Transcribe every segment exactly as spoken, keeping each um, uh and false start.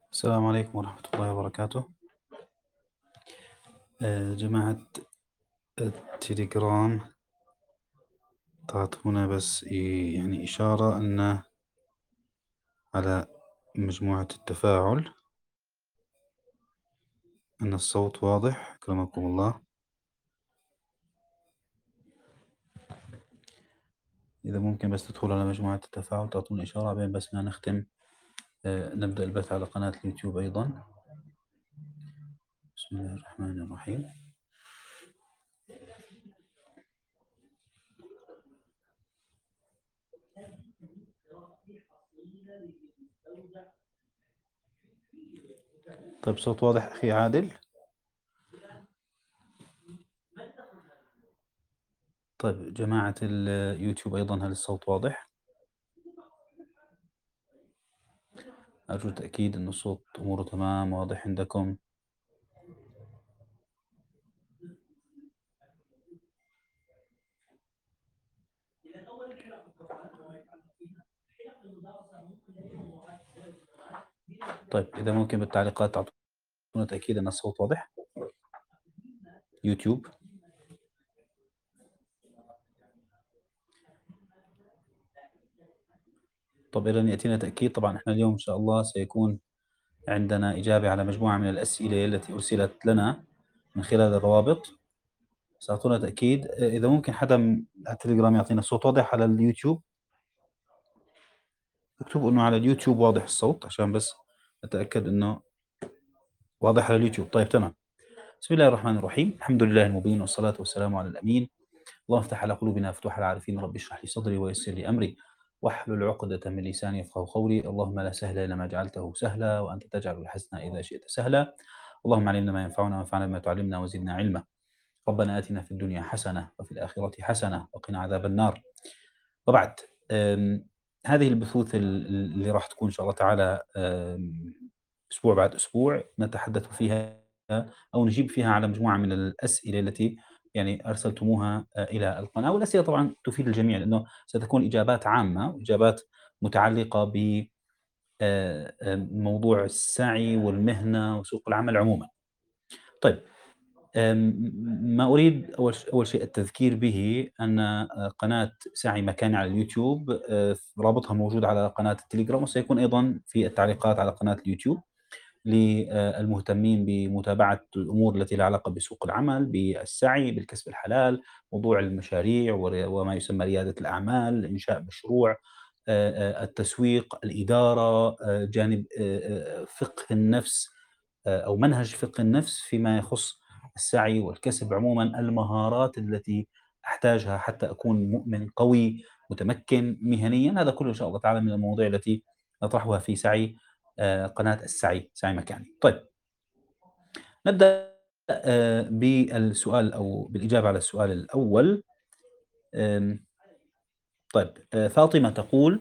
السلام عليكم ورحمة الله وبركاته. آه، جماعة التليجرام تعطونا بس ي- يعني إشارة أن على مجموعة التفاعل أن الصوت واضح، أكرمكم الله. إذا ممكن بس تدخل على مجموعة التفاعل تعطونا إشارة بين بس ما نختم. آه، نبدأ البث على قناة اليوتيوب أيضا. بسم الله الرحمن الرحيم. طيب صوت واضح أخي عادل؟ طيب جماعة اليوتيوب أيضا هل الصوت واضح؟ أرجو تأكيد أن الصوت أموره تمام واضح عندكم. طيب إذا ممكن بالتعليقات تعطونا تأكيد أن الصوت واضح. يوتيوب. طب إذا يأتينا تأكيد. طبعا إحنا اليوم إن شاء الله سيكون عندنا إجابة على مجموعة من الأسئلة التي أرسلت لنا من خلال الروابط. سأعطونا تأكيد. إذا ممكن حدا من التليجرام يعطينا الصوت واضح على اليوتيوب، اكتبوا إنه على اليوتيوب واضح الصوت عشان بس أتأكد إنه واضح على اليوتيوب. طيب تمام. بسم الله الرحمن الرحيم، الحمد لله المبين والصلاة والسلام على الأمين. اللهم افتح على قلوبنا فتوح العارفين، رب اشرح لي صدري ويسر لي أمري واحلل عقدة من لساني يفقهوا قولي. اللهم لا سهل إلا ما جعلته سهلا وأنت تجعل الحزن إذا شئت سهلا. اللهم علمنا ما ينفعنا وانفعنا بما تعلمنا وزدنا علما. ربنا آتنا في الدنيا حسنة وفي الآخرة حسنة وقنا عذاب النار. وبعد، أم، هذه البثوث ال- اللي راح تكون إن شاء الله تعالى أم، أسبوع بعد أسبوع نتحدث فيها أو نجيب فيها على مجموعة من الأسئلة التي يعني أرسلتموها آه، إلى القناة. والأسئلة طبعا تفيد الجميع لأنه ستكون إجابات عامة وإجابات متعلقة بموضوع السعي والمهنة وسوق العمل عموما. طيب، آمم، ما أريد أول ش أول شيء التذكير به أن آآ قناة سعي مكاني على اليوتيوب، آآ رابطها موجود على قناة التليجرام، وسيكون أيضًا في التعليقات على قناة اليوتيوب للمهتمين بمتابعة الأمور التي لها علاقة بسوق العمل، بالسعي، بالكسب الحلال، موضوع المشاريع ور وما يسمى ريادة الأعمال، إنشاء مشروع، آآ، آآ التسويق، الإدارة، آآ جانب آآ، آآ فقه النفس، آآ أو منهج فقه النفس فيما يخص السعي والكسب عمومًا، المهارات التي أحتاجها حتى أكون مؤمن قوي متمكن مهنيًا. هذا كله إن شاء الله تعالى من المواضيع التي نطرحها في سعي آآ قناة السعي، سعي مكاني. طيب، نبدأ آآ بالسؤال أو بالإجابة على السؤال الأول. آمم طيب، آآ فاطمة تقول: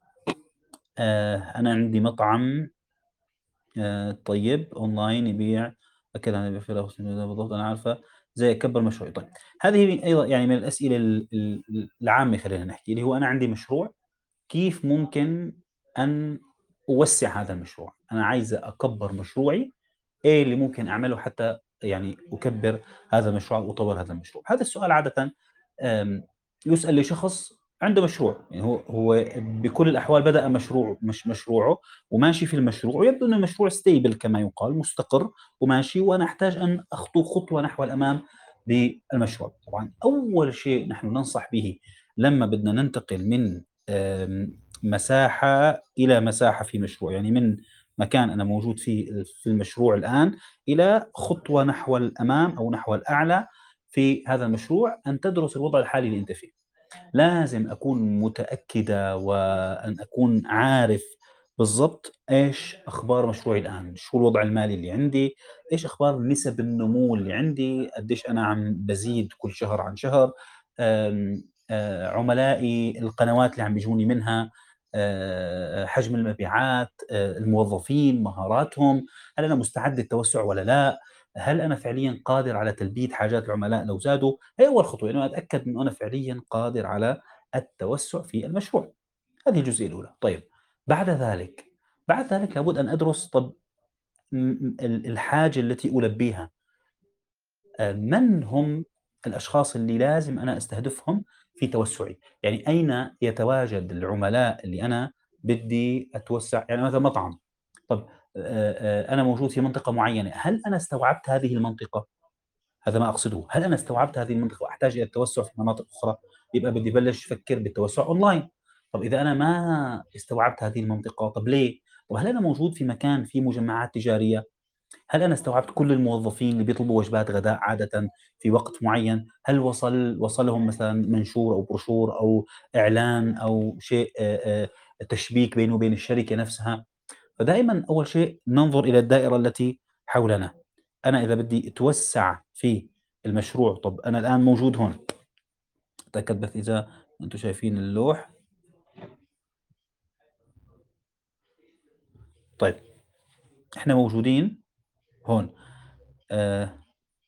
آآ أنا عندي مطعم آآ طيب أونلاين يبيع أكل عن الفراخ بالضبط أنا عارفة إزاي أكبّر مشروعي. طيب، هذه أيضًا يعني من الأسئلة ال ال العامة خلّينا نحكي، اللي هو أنا عندي مشروع، كيف ممكن أن أوسّع هذا المشروع؟ أنا عايز أكبّر مشروعي، إيه اللي ممكن أعمله حتى يعني أكبّر هذا المشروع أو أطوّر هذا المشروع؟ هذا السؤال عادةً آمم يُسأل لشخص عنده مشروع، يعني هو هو بكل الأحوال بدأ مشروع مش مشروعه وماشي في المشروع ويبدو أن المشروع stable كما يُقال، مستقر وماشي، وأنا أحتاج أن أخطو خطوة نحو الأمام بالمشروع. طبعًا أول شيء نحن ننصح به لمّا بدنا ننتقل من آمم مساحة إلى مساحة في مشروع، يعني من مكان أنا موجود فيه في المشروع الآن إلى خطوة نحو الأمام أو نحو الأعلى في هذا المشروع، أن تدرس الوضع الحالي اللي أنت فيه. لازم أكون متأكدة وأن أكون عارف بالضبط إيش أخبار مشروعي الآن، شو الوضع المالي اللي عندي، إيش أخبار نسب النمو اللي عندي، قديش أنا عم بازيد كل شهر عن شهر، آمم، آآ، عملائي، القنوات اللي عم بيجوني منها، آآ، حجم المبيعات، آآ، الموظفين، مهاراتهم، هل أنا مستعد للتوسع والّا لأ؟ هل أنا فعليًا قادر على تلبية حاجات العملاء لو زادوا؟ هي أول خطوة، إنه أتأكد إنه أنا فعليًا قادر على التوسع في المشروع. هذه الجزئية الأولى. طيب، بعد ذلك بعد ذلك لابد أن أدرس، طب م ال الحاجة التي ألبيها، آآ من هم الأشخاص اللي لازم أنا أستهدفهم في توسُّعي، يعني أين يتواجد العملاء اللي أنا بدي أتوسّع، يعني مثلًا مطعم، طَب آآ آآ أنا موجود في منطقة معيّنة، هل أنا استوعبت هذه المنطقة؟ هذا ما أقصده، هل أنا استوعبت هذه المنطقة وأحتاج إلى التوسُّع في مناطق أخرى؟ يبقى بدي أبلّش أفكّر بالتوسُّع أونلاين. طَب إذا أنا ما استوعبت هذه المنطقة، طَب ليه؟ طَب هل أنا موجود في مكان فيه مجمّعات تجارية؟ هل أنا استوعبت كل الموظفين اللي بيطلبوا وجبات غداء عادةً في وقت معيّن؟ هل وصل وصلهم مثلًا منشور أو بروشور أو إعلان أو شيء آآ آآ تشبيك بيني وبين الشركة نفسها؟ فدائمًا أول شيء ننظر إلى الدائرة التي حولنا. أنا إذا بدي أتوسّع في المشروع، طَب أنا الآن موجود هون، أتأكد بس إذا أنتم شايفين اللوح. طيب، إحنا موجودين هون. آآ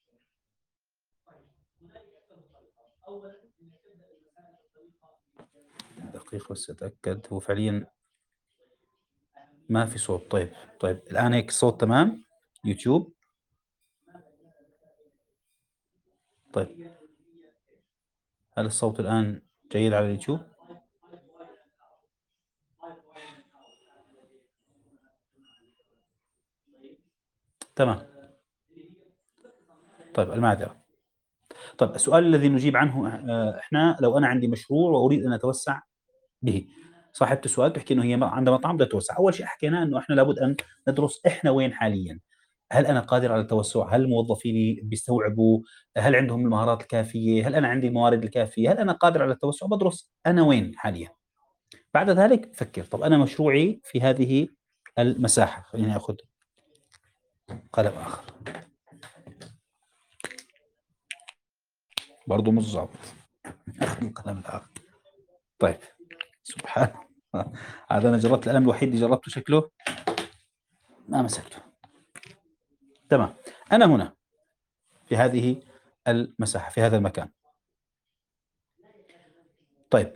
دقيقة بس أتأكد، هو فعليًا ما في صوت. طيب، طيب الآن هيك الصوت تمام؟ يوتيوب؟ طيب، هل الصوت الآن جيد على اليوتيوب؟ تمام. طيب المعذرة. طيب السؤال الذي نجيب عنه آآ إحنا لو أنا عندي مشروع وأريد أن أتوسّع به. صاحبة السؤال بتحكي إنه هي م عندها مطعم بدها تتوسّع. أول شيء حكيناه إنه إحنا لابد أن ندرس إحنا وين حاليًا. هل أنا قادر على التوسُّع؟ هل موظفيني بيستوعبوا؟ هل عندهم المهارات الكافية؟ هل أنا عندي الموارد الكافية؟ هل أنا قادر على التوسُّع؟ بادرس أنا وين حاليًا. بعد ذلك بافكّر، طَب أنا مشروعي في هذه المساحة. خلّيني آخُذ قلم آخر، برضه مش ضابط. آخُذ القلم الآخر. طيب، سبحان الله. عاد أنا جرّبت القلم الوحيد اللي جرّبته شكله ما مسكته. تمام. أنا هنا في هذه المساحة، في هذا المكان. طيب،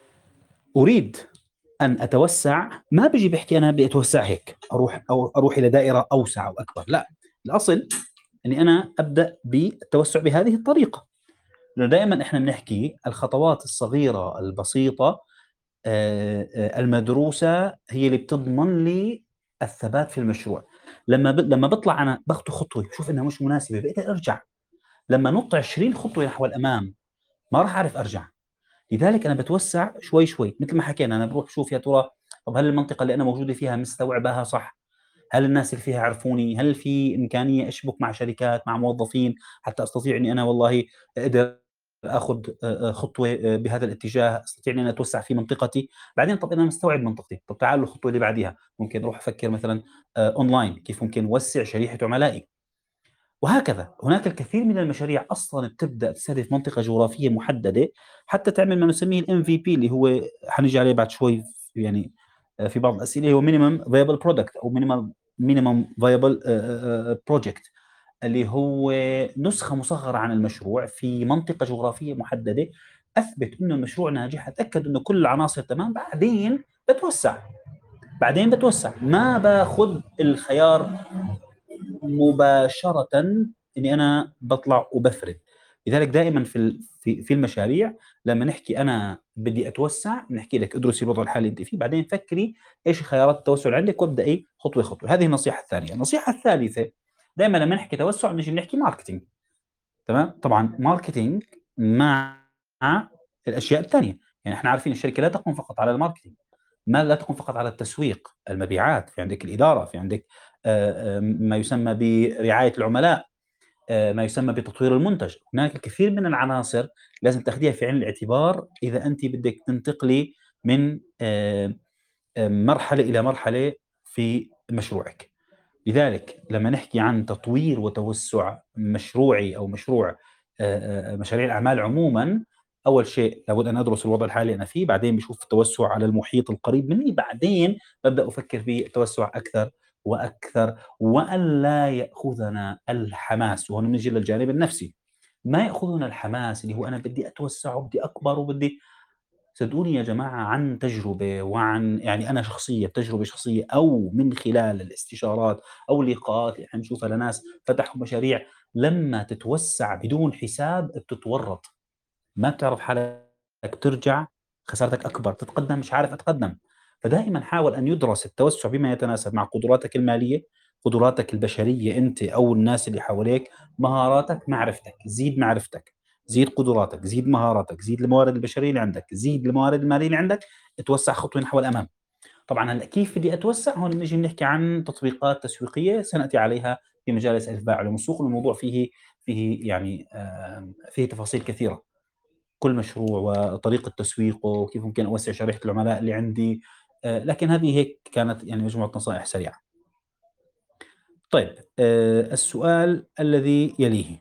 أريد أن أتوسّع، ما بييجي باحكي أنا بدي أتوسّع هيك، أروح أو أروح إلى دائرة أوسع وأكبر، لأ، الأصل إني أنا أبدأ بالتوسّع بهذه الطريقة، لأنه دائمًا إحنا بنحكي الخطوات الصغيرة البسيطة آآ، آآ، المدروسة هي اللي بتضمن لي الثبات في المشروع. لمّا ب لمّا باطلع أنا باخطو خطوة باشوف إنها مش مناسبة باقدر أرجع، لمّا أنُط عشرين خطوة نحو الأمام ما راح أعرف أرجع. لذلك أنا باتوسّع شوي، شوي، مثل ما حكينا أنا باروح أشوف يا ترى طَب هل المنطقة اللي أنا موجودة فيها مستوعباها صح؟ هل الناس اللي فيها يعرفوني؟ هل في إمكانية أشبك مع شركات، مع موظفين، حتى أستطيع إني أنا والله أقدر آخُد آآ، آآ، خطوة آآ، بهذا الاتجاه، أستطيع إني أنا أتوسّع في منطقتي. بعدين طَب أنا مستوعب منطقتي، طَب تعالوا الخطوة اللي بعديها، ممكن أروح أفكّر مثلًا آآ، أونلاين كيف ممكن أوسّع شريحة عملائي. وهكذا، هناك الكثير من المشاريع أصلًا بتبدأ تستهدف منطقة جغرافية محددة، حتى تعمل ما نسميه الإم في بي اللي هو حنيجي عليه بعد شوي ف يعني آآ في بعض الأسئلة، هو minimum viable product أو minimum minimum viable آآ آآ project، اللي هو نسخة مصغّرة عن المشروع في منطقة جغرافية محددة. أثبت إنه المشروع ناجح، أتأكد إنه كل العناصر تمام، بعدين باتوسّع، بعدين باتوسّع، ما باخُذ الخيار مباشرةً إني أنا باطلع وبافرد. لذلك دائمًا في ال في في المشاريع لمّا نحكي أنا بدي أتوسّع، بنحكي لك ادرسي الوضع الحالي اللي أنتِ فيه، بعدين فكري إيش خيارات التوسّع اللي عندِك وابدئي خطوة، خطوة. هذه النصيحة الثانية. النصيحة الثالثة، دايمًا لمّا نحكي توسّع بنيجي بنحكي marketing. تمام؟ طبعًا marketing مع الأشياء التانية، يعني إحنا عارفين الشركة لا تقوم فقط على الmarketing، ما لا تقوم فقط على التسويق، المبيعات، في عندِك الإدارة، في عندِك آآ، آآ، ما يسمى برعاية العملاء، آآ، ما يسمى بتطوير المنتج. هناك الكثير من العناصر لازم تاخديها في عين الاعتبار إذا أنتِ بدِك تنتقلي من آآ، آآ، مرحلة إلى مرحلة في مشروعِك. لذلك لمّا نحكي عن تطوير وتوسُّع مشروعي أو مشروع آآ، آآ، مشاريع الأعمال عمومًا، أول شيء لابد أن أدرس الوضع الحالي اللي أنا فيه، بعدين باشوف التوسُّع على المحيط القريب منّي، بعدين بابدأ أفكّر في التوسُّع أكثر وأكثر، وأن لا يأخذنا الحماس، وهون بنيجي للجانب النفسي، ما يأخذنا الحماس اللي هو أنا بدي أتوسّع وبدي أكبر وبدي صدقوني يا جماعة عن تجربة وعن يعني أنا شخصيًا تجربة شخصية أو من خلال الاستشارات أو اللقاءات اللي إحنا بنشوفها لناس فتحوا مشاريع، لمّا تتوسّع بدون حساب بتتورّط، ما بتعرف حالك ترجع، خسارتك أكبر، تتقدّم مش عارف أتقدّم. فدائمًا حاول أن يُدرس التوسّع بما يتناسب مع قدراتك المالية، قدراتك البشرية أنت أو الناس اللي حواليك، مهاراتك، معرفتك، زيد معرفتك، زيد قدراتك، زيد مهاراتك، زيد الموارد البشرية اللي عندك، زيد الموارد المالية اللي عندك، اتوسّع خطوة نحو الأمام. طبعًا هلأ كيف بدي أتوسّع؟ هون بنيجي بنحكي عن تطبيقات تسويقية سنأتي عليها في مجالس ألف باء علوم السوق، والموضوع فيه فيه يعني آمم، فيه تفاصيل كثيرة. كل مشروع وطريقة تسويقه وكيف ممكن أوسّع شريحة العملاء اللي عندي، آآ لكن هذه هيك كانت يعني مجموعة نصائح سريعة. طيب، آآ السؤال الذي يليه،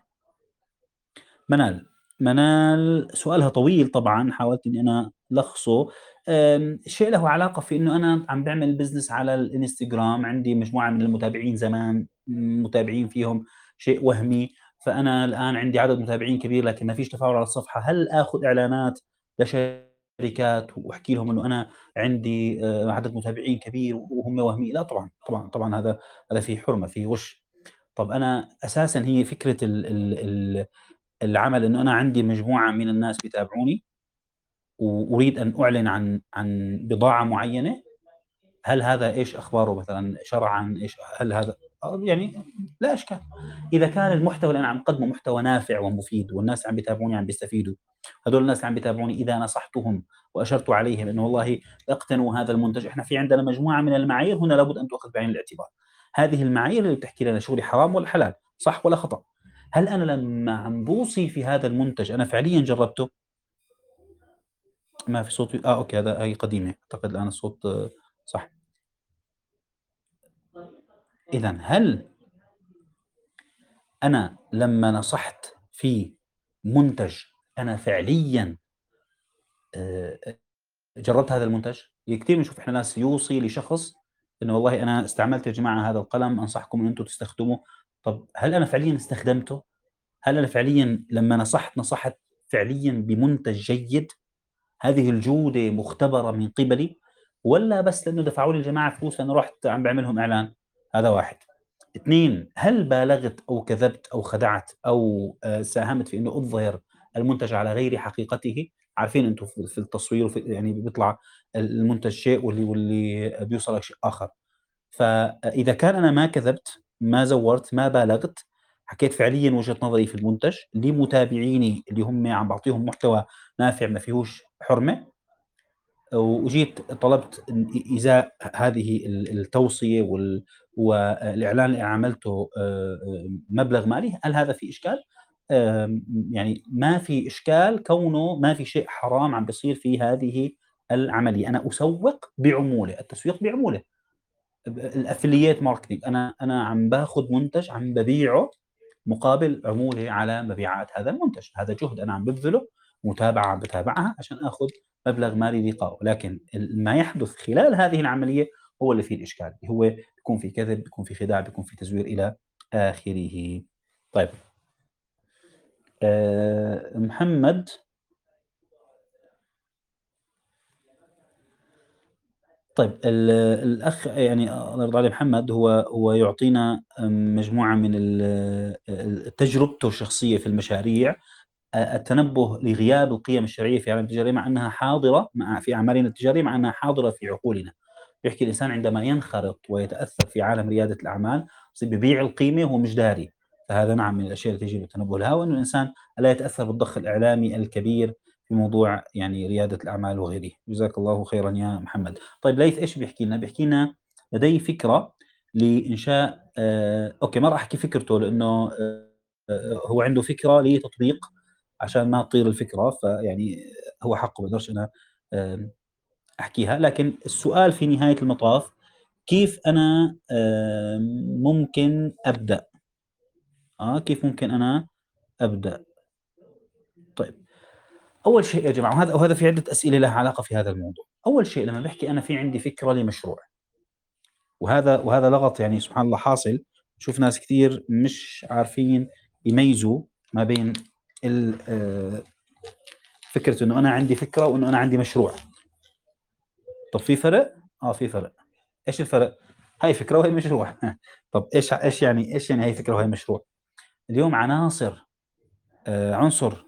منال، منال سؤالها طويل طبعًا، حاولت إني أنا ألخصه. آمم شيء له علاقة في إنه أنا عم باعمل business على الإنستجرام، عندي مجموعة من المتابعين زمان متابعين فيهم شيء وهمي، فأنا الآن عندي عدد متابعين كبير لكن ما فيش تفاعل على الصفحة، هل آخذ إعلانات لشركات واحكي لهم إنه أنا عندي آآ عدد متابعين كبير وهم وهمي؟ لا طبعًا، طبعًا، طبعًا هذا هذا فيه حرمة، فيه غُش. طب أنا أساسًا هي فكرة ال ال ال العمل إنه أنا عندي مجموعة من الناس بيتابعوني، وأريد أن أعلن عن عن بضاعة معيّنة، هل هذا إيش أخباره مثلًا شرعًا، إيش هل هذا آه يعني لا إشكال. إذا كان المحتوى اللي أنا عم أقدمه محتوى نافع ومفيد والناس اللي عم بيتابعوني عم بيستفيدوا، هذول الناس اللي عم بيتابعوني إذا نصحتهم وأشرت عليهم إنه والله اقتنوا هذا المنتج، إحنا في عندنا مجموعة من المعايير هنا لابد أن تؤخذ بعين الاعتبار. هذه المعايير اللي بتحكي لنا شغلي حرام والّا حلال، صح والّا خطأ. هل أنا لمّا عم باوصي في هذا المنتج أنا فعليًا جربته؟ ما في صوت آه أوكي، هذا هي قديمة، أعتقد الآن الصوت آه، صح. إذًا هل أنا لمّا نصحت في منتج أنا فعليًا آآ جرّبت هذا المنتج؟ كتير بنشوف إحنا ناس يوصي لشخص إنه والله أنا استعملت يا جماعة هذا القلم، أنصحكم إن أنتم تستخدموه. طب هل أنا فعليًا استخدمته؟ هل أنا فعليًا لمّا نصحت، نصحت فعليًا بمنتج جيد؟ هذه الجودة مختبرة من قبلي، والّا بس لإنه دفعوا لي الجماعة فلوس فأنا رُحت عم باعمل لهم إعلان؟ هذا واحد. اثنين، هل بالغت أو كذبت أو خدعت أو آآ ساهمت في إنه أظهر المنتج على غير حقيقته؟ عارفين أنتم في في التصوير وفي يعني بيطلع ال المنتج شيء واللي واللي بيوصلك شيء آخر. فإذا كان أنا ما كذبت، ما زوّرت، ما بالغت، حكيت فعليًا وجهة نظري في المنتج لمتابعيني اللي هم عم باعطيهم محتوى نافع ما فيهوش حُرمة، وجيت طلبت إن إ إزاء هذه ال التوصية وال والإعلان اللي عملته آآ مبلغ مالي، هل هذا فيه إشكال؟ آمم يعني ما في إشكال كونه ما في شيء حرام عم بيصير في هذه العملية، أنا أسوّق بعمولة، التسويق بعمولة. ب الaffiliate marketing، أنا أنا عم باخذ منتج عم بابيعه مقابل عمولة على مبيعات هذا المنتج، هذا جهد أنا عم بابذله، متابعة عم باتابعها عشان آخذ مبلغ مالي لقائه، لكن ال ما يحدث خلال هذه العملية هو اللي فيه الإشكال، اللي هو بيكون في كذب، بيكون في خداع، بيكون في تزوير إلى آخره. طيب، آآ محمد، طيب ال الأخ يعني الله يرضى عليه محمد هو هو يعطينا آمم مجموعة من ال ال تجربته الشخصية في المشاريع، آآ التنبه لغياب القيم الشرعية في أعمالنا التجارية مع أنها حاضرة مع في أعمالنا التجارية مع أنها حاضرة في عقولنا. بيحكي الإنسان عندما ينخرط ويتأثّر في عالم ريادة الأعمال يصير بيبيع القيمة وهو مش داري، فهذا نعم من الأشياء التي يجب التنبه لها، وإنه الإنسان ألا يتأثّر بالضخ الإعلامي الكبير في موضوع يعني ريادة الأعمال وغيره. جزاك الله خيرًا يا محمد. طيب ليث إيش بيحكي لنا؟ بيحكي لنا لدي فكرة لإنشاء آآ أوكي ما راح أحكي فكرته لإنه آآ هو عنده فكرة لتطبيق عشان ما تطير الفكرة، فيعني هو حقه ما اقدرش أنا آمم أحكيها، لكن السؤال في نهاية المطاف كيف أنا آآ ممكن أبدأ؟ آه، كيف ممكن أنا أبدأ؟ طيب، أول شيء يا جماعة وهذا وهذا في عدة أسئلة لها علاقة في هذا الموضوع. أول شيء لمّا باحكي أنا في عندي فكرة لمشروع، وهذا وهذا لغط يعني سبحان الله حاصل، باشوف ناس كتير مش عارفين يميزوا ما بين ال آآ فكرة إنه أنا عندي فكرة وإنه أنا عندي مشروع. طب في فرق؟ آه في فرق. إيش الفرق؟ هاي فكرة وهي مشروع. طب إيش إيش يعني إيش يعني هاي فكرة وهي مشروع؟ اليوم عناصر آه عنصر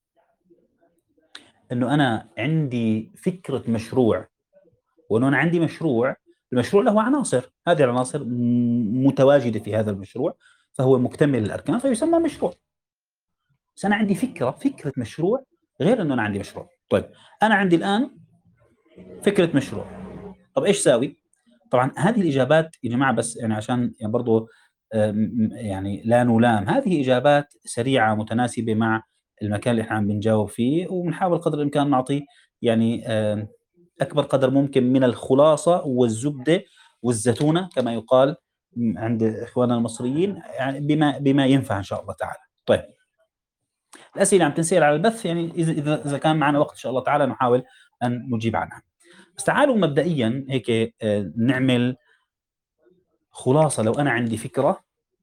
إنه أنا عندي فكرة مشروع وإنه أنا عندي مشروع. المشروع له عناصر، هذه العناصر م- متواجدة في هذا المشروع، فهو مكتمل الأركان فيسمى مشروع. بس أنا عندي فكرة فكرة مشروع غير إنه أنا عندي مشروع. طيب أنا عندي الآن فكرة مشروع، طب إيش ساوي؟ طبعا هذه الإجابات يا جماعة، بس يعني عشان يعني برضو آم، يعني لا نلام، هذه إجابات سريعة متناسبة مع المكان اللي احنا عم بنجاوب فيه، وبنحاول قدر الإمكان نعطي يعني آم، أكبر قدر ممكن من الخلاصة والزبدة والزتونة كما يقال عند إخواننا المصريين، يعني بما بما ينفع إن شاء الله تعالى. طيب الأسئلة عم تنسال على البث، يعني إذا إذا إذا كان معنا وقت إن شاء الله تعالى نحاول أن نجيب عنها. بس تعالوا مبدئيا هيك آه، نعمل خلاصة. لو أنا عندي فكرة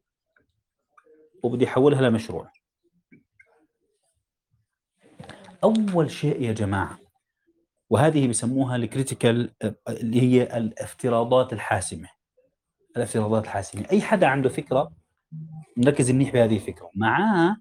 وبدي أحولها لمشروع، أول شيء يا جماعة، وهذه بسموها الكريتيكال اللي هي الافتراضات الحاسمة. الافتراضات الحاسمة، أي حدا عنده فكرة نركز منيح بهذه الفكرة، معاه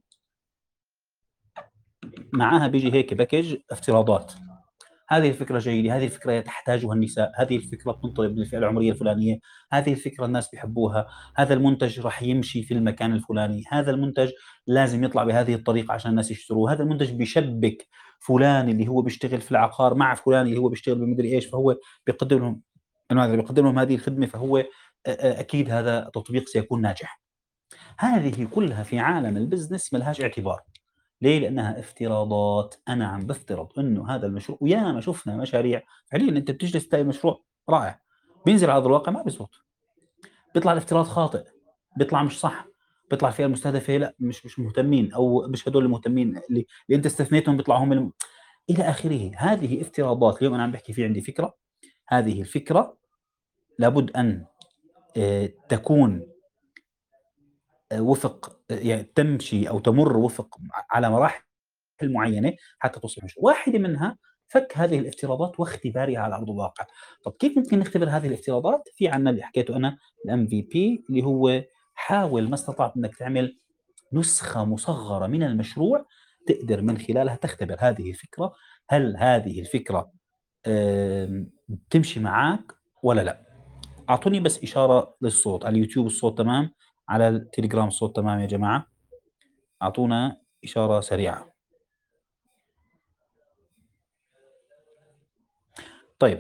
معاها بيجي هيك باكج افتراضات. هذه الفكرة جيدة، هذه الفكرة تحتاجها النساء، هذه الفكرة بتنطلب من الفئة العمرية الفلانية، هذه الفكرة الناس بيحبوها، هذا المنتج راح يمشي في المكان الفلاني، هذا المنتج لازم يطلع بهذه الطريقة عشان الناس يشتروه، هذا المنتج بيشبك فلان اللي هو بيشتغل في العقار مع فلان اللي هو بيشتغل بمدري ايش، فهو بيقدم لهم هذا بيقدم لهم هذه الخدمة، فهو أكيد هذا تطبيق سيكون ناجح. هذه كلها في عالم البزنس ملهاش اعتبار. ليه؟ لأنها افتراضات. أنا عم بفترض إنه هذا المشروع، ويا ما شفنا مشاريع فعليا أنت بتجلس تلاقي مشروع رائع بينزل على أرض الواقع ما بيزبط، بيطلع الافتراض خاطئ، بيطلع مش صح، بيطلع الفئة المستهدفة لا مش مش مهتمين، أو مش هدول المهتمين اللي, اللي أنت استثنيتهم بيطلعوا هم الم... إلى آخره. هذه افتراضات. اليوم أنا عم بحكي في عندي فكرة، هذه الفكرة لابد أن آه، تكون آه، وفق آه، يعني تمشي أو تمر وفق على مراحل معينه حتى تصبح مشروع. واحده منها فك هذه الافتراضات واختبارها على ارض الواقع. طب كيف ممكن نختبر هذه الافتراضات؟ في عندنا اللي حكيته انا الام في بي، اللي هو حاول ما استطعت انك تعمل نسخه مصغره من المشروع تقدر من خلالها تختبر هذه الفكره، هل هذه الفكره تمشي معك ولا لا. اعطوني بس اشاره للصوت على اليوتيوب، الصوت تمام؟ على التليجرام الصوت تمام يا جماعه؟ اعطونا اشاره سريعه. طيب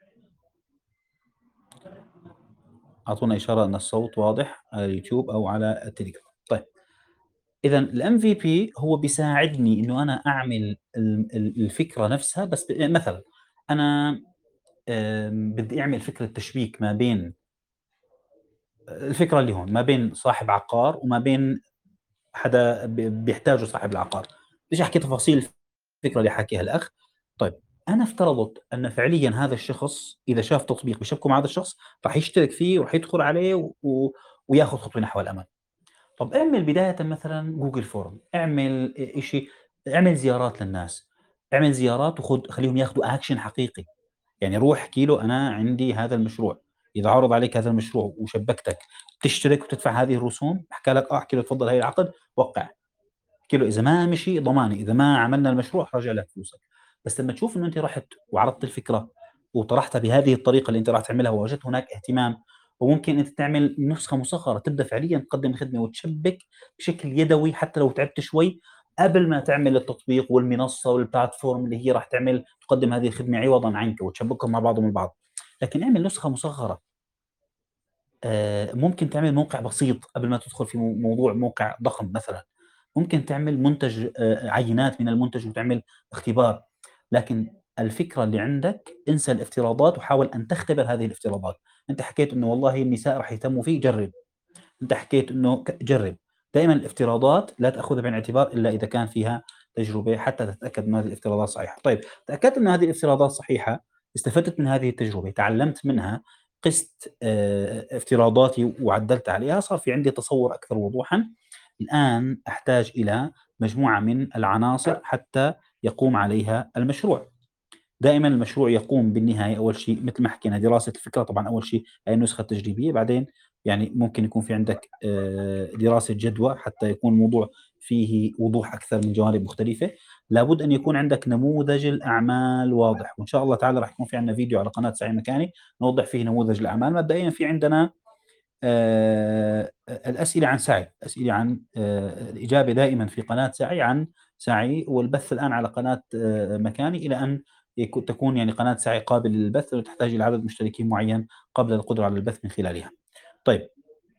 اعطونا اشاره ان الصوت واضح على اليوتيوب او على التليجرام. طيب اذا الام في بي هو بيساعدني انه انا اعمل الفكره نفسها. بس مثلا انا بدي اعمل فكره تشبيك ما بين الفكره اللي هون، ما بين صاحب عقار وما بين حدا بيحتاجه صاحب العقار. بديش احكي تفاصيل الفكره اللي حكيها الاخ. طيب انا افترضت ان فعليا هذا الشخص اذا شاف تطبيق بيشبكه مع هذا الشخص راح يشترك فيه وراح يدخل عليه و... و... وياخذ خطوه نحو الامام. طب اعمل بدايه مثلا جوجل فورم، اعمل شيء، اعمل زيارات للناس، اعمل زيارات وخذ خليهم ياخذوا اكشن حقيقي. يعني روح احكي له انا عندي هذا المشروع، اذا عرض عليك هذا المشروع وشبكتك تشترك وتدفع هذه الرسوم، حكى لك اه احكي له تفضل هي العقد وقع، احكي له اذا ما مشي ضماني، اذا ما عملنا المشروع رجع لك فلوسك. بس لما تشوف انه انت رحت وعرضت الفكره وطرحتها بهذه الطريقه اللي انت راح تعملها ووجدت هناك اهتمام، وممكن انت تعمل نسخه مصغره تبدا فعليا تقدم الخدمه وتشبك بشكل يدوي حتى لو تعبت شوي قبل ما تعمل التطبيق والمنصه والبلاتفورم اللي هي راح تعمل تقدم هذه الخدمه عوضا عنك وتشبكهم مع بعضهم البعض. لكن اعمل نسخه مصغره. آه، ممكن تعمل موقع بسيط قبل ما تدخل في موضوع موقع ضخم مثلا. ممكن تعمل منتج آه، عينات من المنتج وتعمل اختبار. لكن الفكرة اللي عندك انسى الافتراضات وحاول أن تختبر هذه الافتراضات. أنت حكيت أنه والله النساء راح يهتموا فيه، جرب. أنت حكيت أنه جرب. دائما الافتراضات لا تأخذها بعين الاعتبار إلا إذا كان فيها تجربة حتى تتأكد من هذه الافتراضات صحيحة. طيب تأكدت أن هذه الافتراضات صحيحة، استفدت من هذه التجربة، تعلمت منها، قست آه، افتراضاتي وعدلت عليها، صار في عندي تصور أكثر وضوحا. الآن أحتاج إلى مجموعة من العناصر حتى يقوم عليها المشروع. دائما المشروع يقوم بالنهاية أول شيء مثل ما حكينا دراسة الفكرة، طبعا أول شيء هي النسخة التجريبية، بعدين يعني ممكن يكون في عندك آه، دراسة جدوى حتى يكون الموضوع فيه وضوح أكثر من جوانب مختلفة. لابد أن يكون عندك نموذج الأعمال واضح، وإن شاء الله تعالى راح يكون في عندنا فيديو على قناة سعي مكاني نوضح فيه نموذج الأعمال. مبدئيا في عندنا آه، الأسئلة عن سعي، أسئلة عن آه، الإجابة دائما في قناة سعي عن سعي، والبث الآن على قناة آه، مكاني إلى أن يكون تكون يعني قناة سعي قابل للبث، وتحتاج إلى عدد مشتركين معين قبل القدرة على البث من خلالها. طيب،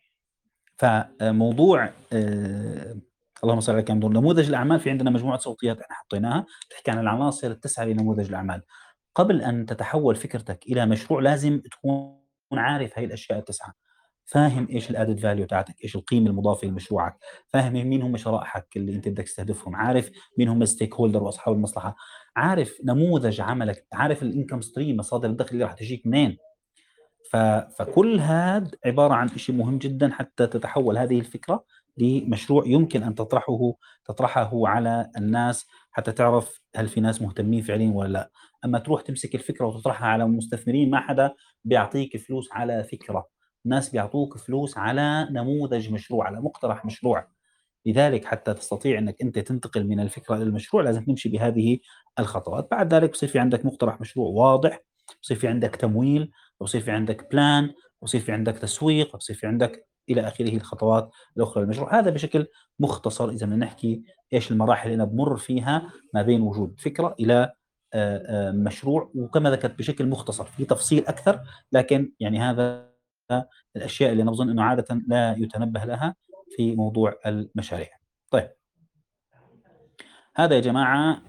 فموضوع آه، اللهم صل على محمد، نموذج الأعمال في عندنا مجموعة صوتيات احنا حطيناها تحكي عن العناصر التسعة لنموذج الأعمال. قبل أن تتحول فكرتك إلى مشروع لازم تكون عارف هاي الأشياء التسعة، فاهم ايش الادد فاليو تاعتك، ايش القيمه المضافه لمشروعك، فاهم مين هم شرائحك اللي انت بدك تستهدفهم، عارف مين هم الستيك هولدر واصحاب المصلحه، عارف نموذج عملك، عارف الانكم ستريم مصادر الدخل اللي راح تجيك منين. ف... فكل هذا عباره عن شيء مهم جدا حتى تتحول هذه الفكره لمشروع يمكن ان تطرحه تطرحه على الناس، حتى تعرف هل في ناس مهتمين فعليا ولا لا. اما تروح تمسك الفكره وتطرحها على مستثمرين، ما حدا بيعطيك فلوس على فكره، الناس بيعطوك فلوس على نموذج مشروع، على مقترح مشروع. لذلك حتى تستطيع انك انت تنتقل من الفكره الى المشروع لازم تمشي بهذه الخطوات. بعد ذلك بصير في عندك مقترح مشروع واضح، بصير في عندك تمويل، بصير في عندك بلان، بصير في عندك تسويق، بصير في عندك الى اخره الخطوات الاخرى للمشروع. هذا بشكل مختصر اذا بدنا نحكي ايش المراحل اللي انا بمر فيها ما بين وجود فكره الى آه، آه، مشروع. وكما ذكرت بشكل مختصر، في تفصيل اكثر لكن يعني هذا الاشياء اللي نظن انه عاده لا يتنبه لها في موضوع المشاريع. طيب، هذا يا جماعة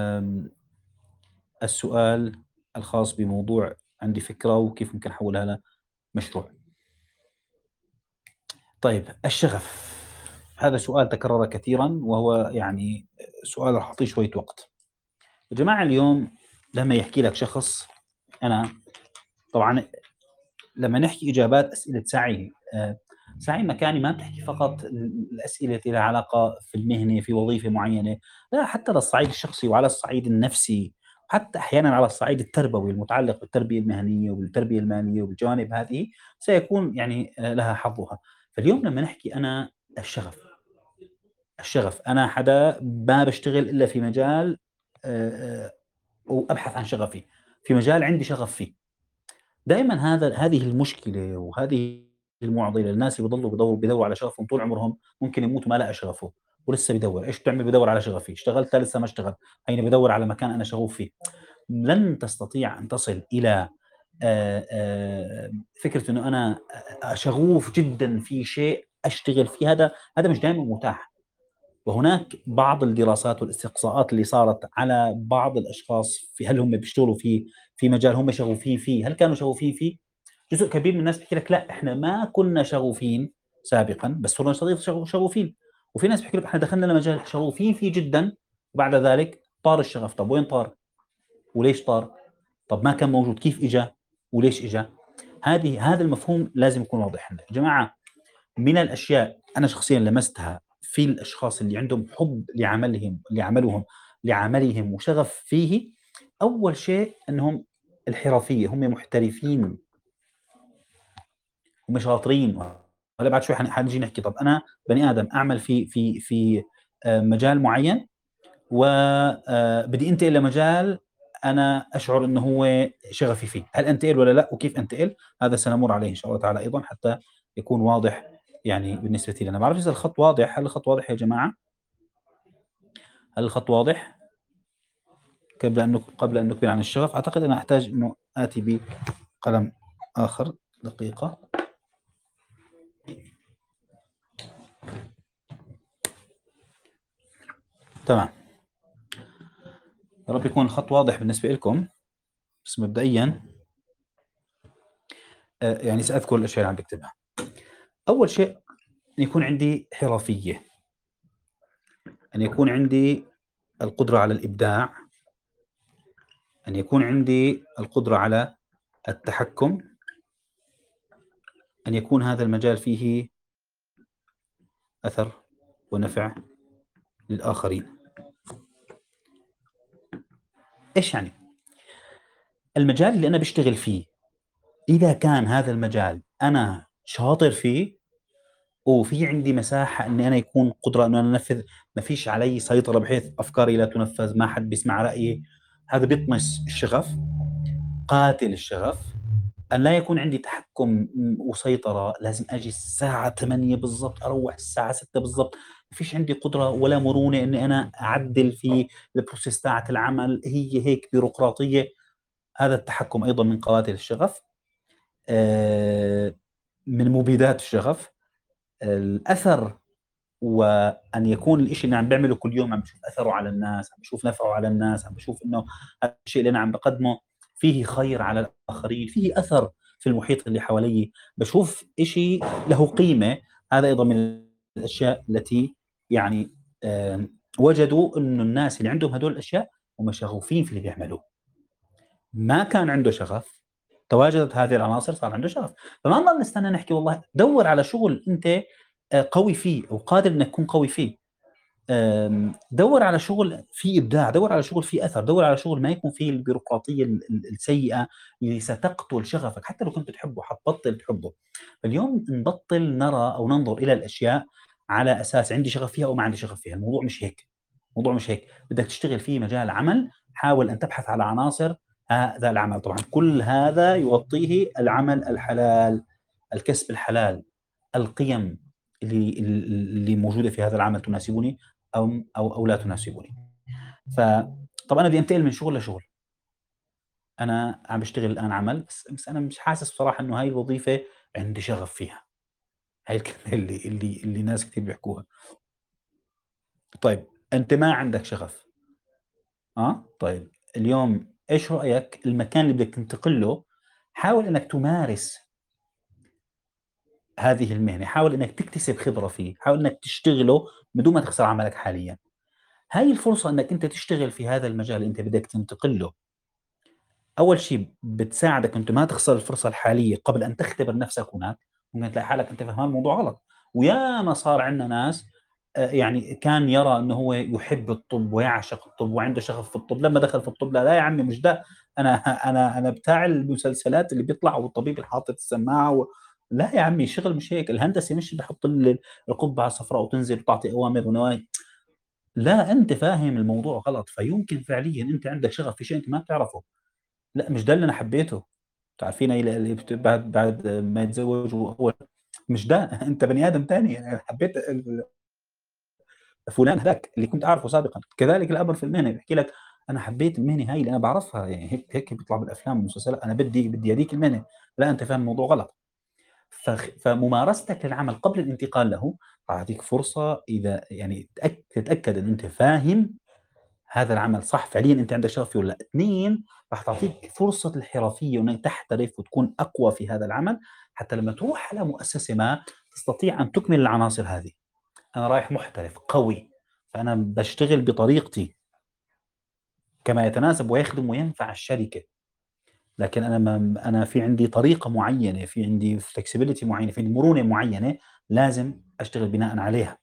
السؤال الخاص بموضوع عندي فكرة وكيف ممكن أحولها لمشروع. طيب، الشغف هذا سؤال تكرر كثيرا، وهو يعني سؤال راح أعطيه شوية وقت. يا جماعة اليوم لما يحكي لك شخص، أنا طبعا لما نحكي إجابات أسئلة سعي آه، سعي مكاني ما بتحكي فقط الأسئلة اللي لها علاقة في المهنة في وظيفة معينة، لا، حتى على الصعيد الشخصي وعلى الصعيد النفسي، حتى أحيانا على الصعيد التربوي المتعلق بالتربية المهنية وبالتربية المالية وبالجوانب هذه سيكون يعني آه، لها حظها. فاليوم لما نحكي أنا الشغف الشغف أنا حدا ما بشتغل إلا في مجال آه، آه، وأبحث عن شغفي في مجال عندي شغف فيه. دائما هذا هذه المشكله وهذه المعضله، الناس اللي بيضلوا بيدوروا بيدوروا على شغفهم طول عمرهم ممكن يموتوا ما لقى شغفه ولسه بدور. ايش بتعمل؟ بدور على شغفي، اشتغلت لسه ما اشتغل، هيني بدور على مكان انا شغوف فيه. لن تستطيع ان تصل الى آآ آآ فكره انه انا شغوف جدا في شيء اشتغل فيه، هذا هذا مش دائما متاح. وهناك بعض الدراسات والاستقصاءات اللي صارت على بعض الاشخاص في هل هم بيشتغلوا في في مجال هم شغوفين فيه، هل كانوا شغوفين فيه؟ جزء كبير من الناس بيحكي لك لا احنا ما كنا شغوفين سابقا بس صرنا شغوف- شغوفين. وفي ناس بيحكي لك احنا دخلنا لمجال شغوفين فيه جدا وبعد ذلك طار الشغف. طب وين طار؟ وليش طار؟ طب ما كان موجود، كيف اجى؟ وليش اجى؟ هذه هذا المفهوم لازم يكون واضح لنا يا جماعه. من الاشياء انا شخصيا لمستها في الاشخاص اللي عندهم حب لعملهم لعملهم لعملهم وشغف فيه، اول شيء انهم الحرفيه، هم محترفين، هم شاطرين. هلا بعد شوي حن- حنجي نحكي طب انا بني ادم اعمل في في في آه، مجال معين وبدي انتقل الى مجال انا اشعر انه هو شغفي فيه، هل انتقل ولا لا وكيف انتقل؟ هذا سنمر عليه ان شاء الله تعالى ايضا حتى يكون واضح. يعني بالنسبه لي انا ما بعرف اذا الخط واضح. هل الخط واضح يا جماعه؟ هل الخط واضح؟ قبل ان نك- قبل ان نكمل عن الشغف اعتقد انا احتاج انه اتي بقلم اخر. دقيقه. تمام، يا رب يكون الخط واضح بالنسبه لكم. بس مبدئيا آه، يعني ساذكر الاشياء اللي عم بكتبها. اول شيء ان يكون عندي حرفيه، ان يكون عندي القدره على الابداع، ان يكون عندي القدره على التحكم، ان يكون هذا المجال فيه اثر ونفع للاخرين. إيش يعني؟ المجال اللي أنا باشتغل فيه إذا كان هذا المجال أنا شاطر فيه وفي عندي مساحة إني أنا يكون قدرة إنه أنا أنفذ، ما فيش علي سيطرة بحيث أفكاري لا تُنفّذ، ما حد بيسمع رأيي، هذا بيطمس الشغف، قاتل الشغف. أن لا يكون عندي تحكم م وسيطرة، لازم آجي الساعة ثمانية بالضبط، أروّح الساعة ستة بالضبط، ما فيش عندي قدرة ولا مرونة إني أنا أعدّل في الprocess تاعة العمل، هي هيك بيروقراطية، هذا التحكم أيضًا من قواتل الشغف. آآ من مبيدات الشغف. الأثر وأن يكون الإشي اللي عم باعمله كل يوم عم باشوف أثره على الناس، عم باشوف نفعه على الناس، عم باشوف إنه هذا الشيء اللي أنا عم باقدمه فيه خير على الآخرين، فيه أثر في المحيط اللي حواليّ، باشوف إشي له قيمة. هذا أيضًا من الأشياء التي يعني آمم وجدوا إنه الناس اللي عندهم هدول الأشياء هم شغوفين في اللي بيعملوه. ما كان عنده شغف، تواجدت هذه العناصر صار عنده شغف. فما نضل نستنى نحكي والله دَوّر على شغل أنت آآ قوي فيه أو قادر إنك تكون قوي فيه. آمم، دَوّر على شغل فيه إبداع، دَوّر على شغل فيه أثر، دَوّر على شغل ما يكون فيه البيروقراطية ال ال السيئة اللي ستقتل شغفك، حتى لو كنت تحبه حتبطّل تحبه. فاليوم نبطّل نرى أو ننظر إلى الأشياء على أساس عندي شغف فيها أو ما عندي شغف فيها، الموضوع مش هيك، الموضوع مش هيك، بدك تشتغل في مجال عمل، حاول أن تبحث على عناصر هذا العمل، طبعًا كل هذا يغطيه العمل الحلال، الكسب الحلال، القيم اللي ال اللي موجودة في هذا العمل تناسبني أو أو أو لا تناسبني. فطَب أنا بدي أنتقل من شغل لشغل، أنا عم باشتغل الآن عمل بس بس أنا مش حاسس بصراحة إنه هاي الوظيفة عندي شغف فيها، هاي الكلمة اللي اللي اللي ناس كتير بيحكوها. طيب أنت ما عندك شغف، آه، طيب اليوم إيش رأيك المكان اللي بدك تنتقل له حاول إنك تمارس هذه المهنة، حاول إنك تكتسب خبرة فيه، حاول إنك تشتغله بدون ما تخسر عملك حاليًا. هاي الفرصة إنك أنت تشتغل في هذا المجال اللي أنت بدك تنتقل له، أول شي بتساعدك أنت ما تخسر الفرصة الحالية قبل أن تختبر نفسك هناك، ممكن تلاقي حالك أنت فهمان الموضوع غلط. وياما صار عندنا ناس آآ يعني كان يرى إنه هو يحب الطب ويعشق الطب وعنده شغف في الطب، لمّا دخل في الطب لا، لا يا عمي مش ده، أنا أنا أنا بتاع المسلسلات اللي بيطلع والطبيب اللي حاطط السماعة و لا يا عمي الشغل مش هيك، الهندسة مش باحط ال القبعة الصفراء وتنزل وتعطي أوامر ونواهي. لا، أنت فاهم الموضوع غلط، فيمكن فعليًا أنت عندك شغف في شيء أنت ما بتعرفه. لأ مش ده اللي أنا حبيته، أنتم عارفين هي ال اللي بت بعد بعد ما يتزوجوا هو مش ده أنت بني آدم تاني، أنا حبيت ال فلان هذاك اللي كنت أعرفه سابقًا، كذلك الأمر في المهنة بيحكي لك أنا حبيت المهنة هاي اللي أنا باعرفها يعني هيك هيك بيطلع بالأفلام والمسلسلات، أنا بدي بدي هذيك المهنة، لا أنت فاهم الموضوع غلط. فخ فممارستك للعمل قبل الانتقال له أعطيك فرصة إذا يعني تأك تتأكد إن أنت فاهم هذا العمل صح فعليًا أنت عندك شغف فيه والّا لأ. اثنين راح تعطيك فرصة الحرفية وإنك تحترف وتكون أقوى في هذا العمل، حتى لمّا تروح على مؤسسة ما تستطيع أن تكمل العناصر هذه. أنا رايح محترف قوي، فأنا باشتغل بطريقتي كما يتناسب ويخدم وينفع الشركة، لكن أنا ما أنا في عندي طريقة معينة، في عندي flexibility معينة، في عندي مرونة معينة لازم أشتغل بناءً عليها.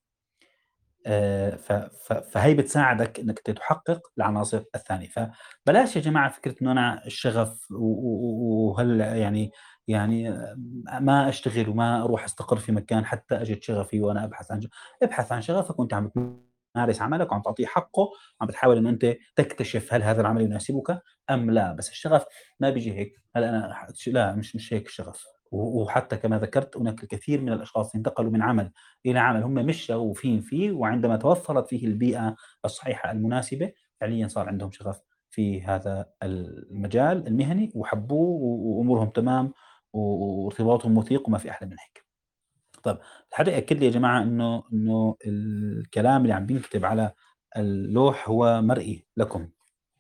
آآ ف ف فهي بتساعدك إنك أنت تحقق العناصر الثانية، فبلاش يا جماعة فكرة إنه أنا الشغف و و وهل يعني يعني ما أشتغل وما أروح أستقر في مكان حتى أجد شغفي وأنا أبحث عن ش ابحث عن شغفك وأنت عم بتمارس عملك وعم تعطيه حقه، وعم بتحاول إنه أنت تكتشف هل هذا العمل يناسبك أم لا، بس الشغف ما بييجي هيك، هلأ أنا ح لا مش مش هيك الشغف، و وحتى كما ذكرت هناك الكثير من الأشخاص انتقلوا من عمل إلى عمل هم مش شغوفين فيه، وعندما توفرت فيه البيئة الصحيحة المناسبة، فعليًا صار عندهم شغف في هذا المجال المهني وحبوه و وأمورهم تمام و وارتباطهم وثيق وما في أحلى من هيك. طَب حدا يأكد لي يا جماعة إنه إنه الكلام اللي عم بينكتب على اللوح هو مرئي لكم،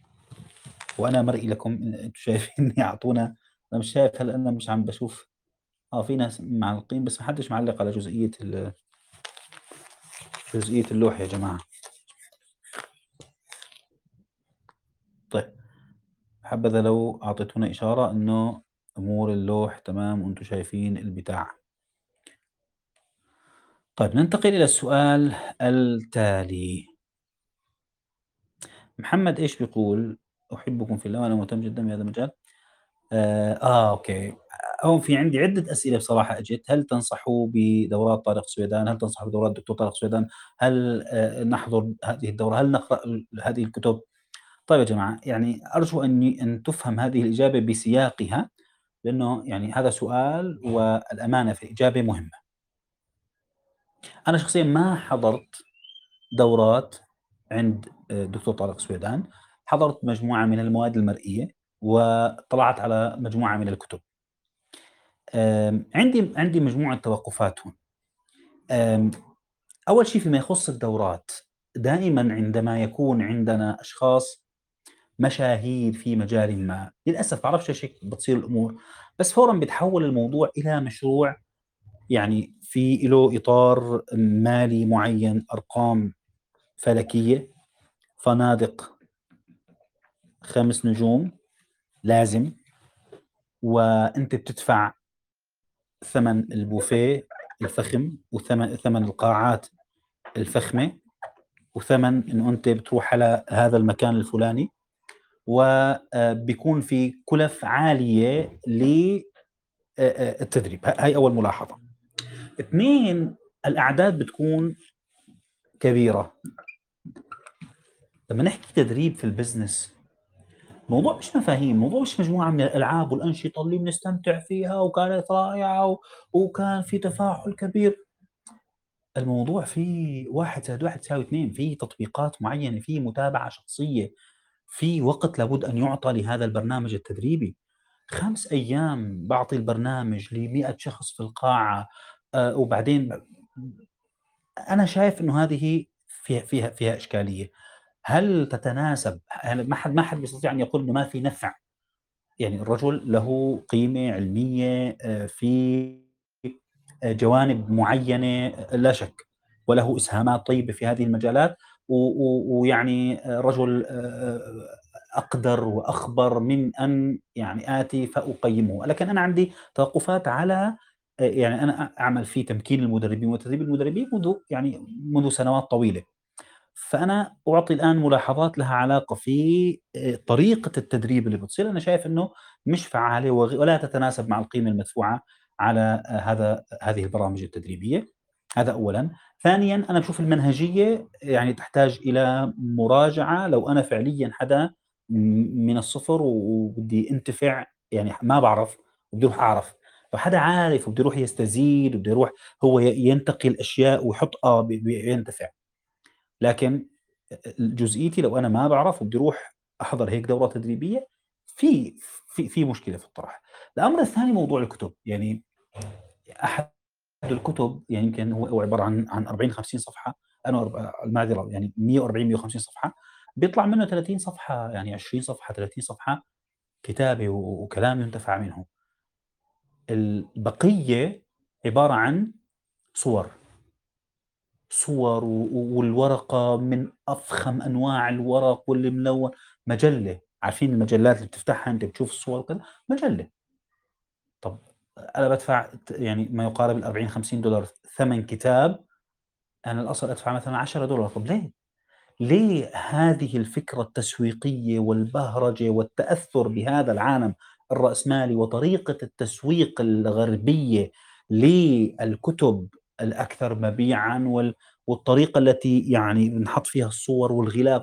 وأنا مرئي لكم، أنتم شايفينّي أعطونا أنا مش شايف هلأ أنا مش عم باشوف آه في ناس معلقين بس ما حدش معلّق على جزئية ال جزئية اللوح يا جماعة. طيب، حبذا لو أعطيتونا إشارة إنه أمور اللوح تمام وأنتم شايفين البتاع. طيب ننتقل إلى السؤال التالي. محمد إيش بيقول؟ أحبكم في الله وأنا مهتم جدًا بهذا المجال. آآ، آه أوكي. هون في عندي عدة أسئلة بصراحة أجت، هل تنصحوا بدورات طارق سويدان؟ هل تنصحوا بدورات دكتور طارق سويدان؟ هل آآ، نحضر هذه الدورة؟ هل نقرأ ال هذه الكتب؟ طيب يا جماعة، يعني أرجو أني أن تُفهم هذه الإجابة بسياقها، لأنه يعني هذا سؤال والأمانة في الإجابة مهمة. أنا شخصيًا ما حضرت دورات عند آآ الدكتور طارق سويدان، حضرت مجموعة من المواد المرئية، وطلعت على مجموعة من الكتب. آمم عندي عندي مجموعة توقفات هون. آمم أول شيء فيما يخص الدورات، دائمًا عندما يكون عندنا أشخاص مشاهير في مجال ما، للأسف ما أعرفش ليش هيك بتصير الأمور، بس فورًا بيتحول الموضوع إلى مشروع يعني في له إطار مالي معين، أرقام فلكية، فنادق خمس نجوم لازم، وأنت بتدفع ثمن البوفيه الفخم، وثمن ثمن القاعات الفخمة، وثمن إنه أنت بتروح على هذا المكان الفلاني، وبيكون في كلف عالية ل آآ آآ التدريب. ه هاي أول ملاحظة. اثنين، الأعداد بتكون كبيرة. لمّا نحكي تدريب في الbusiness، الموضوع مش مفاهيم، الموضوع مش مجموعة من الألعاب والأنشطة اللي بنستمتع فيها وكانت رائعة و وكان في تفاعل كبير. الموضوع فيه واحد زائد واحد يساوي اثنين، فيه تطبيقات معيّنة، فيه متابعة شخصية، في وقت لابد أن يُعطى لهذا البرنامج التدريبي. خمس أيام باعطي البرنامج لمئة شخص في القاعة، آآ وبعدين ب أنا شايف إنه هذه فيها فيها فيها إشكالية. هل تتناسب؟ يعني ما حد ما حد بيستطيع أن يقول إنه ما في نفع. يعني الرجل له قيمة علمية آآ في آآ جوانب معيّنة آه، لا شك، وله إسهامات طيبة في هذه المجالات، و و ويعني آآ رجل آآ أقدر وأخبر من أن يعني آتي فأقيّمه، لكن أنا عندي توقفات على آآ يعني أنا أ أعمل في تمكين المدربين وتدريب المدربين منذ يعني منذ سنوات طويلة. فأنا أعطي الآن ملاحظات لها علاقة في آآ طريقة التدريب اللي بتصير، أنا شايف إنه مش فعّالة وغ ولا تتناسب مع القيمة المدفوعة على آآ هذا هذه البرامج التدريبية. هذا أولًا. ثانيًا، أنا باشوف المنهجية يعني تحتاج إلى مراجعة. لو أنا فعليًا حدا م من الصفر و وبدي أنتفع، يعني ما باعرف وبدي أروح أعرف. لو حدا عارف وبده يروح يستزيد وبده يروح هو ي ينتقي الأشياء ويحط آه ب بينتفع. لكن أ جزئيتي لو أنا ما باعرف وبدي أروح أحضر هيك دورة تدريبية، في في في مشكلة في الطرح. الأمر الثاني موضوع الكتب، يعني أحد الكتب يعني يمكن هو هو عبارة عن عن أربعين، خمسين صفحة. أنا أر المعذرة يعني مئة وأربعين، مئة وخمسين صفحة، بيطلع منه ثلاثين صفحة، يعني عشرين صفحة، ثلاثين صفحة كتابة و وكلام يُنتفع منه. البقية عبارة عن صور. صور و و والورقة من أفخم أنواع الورق واللي ملوّن. مجلة، عارفين المجلات اللي بتفتحها أنت بتشوف الصور وكذا، مجلة. طب أنا بادفع ت يعني ما يقارب الأربعين، خمسين دولار ثمن كتاب، أنا الأصل أدفع مثلًا عشرة دولار. طب ليه؟ ليه هذه الفكرة التسويقية والبهرجة والتأثّر بهذا العالم الرأسمالي وطريقة التسويق الغربية للكتب الأكثر مبيعًا وال والطريقة التي يعني بنحط فيها الصور والغلاف،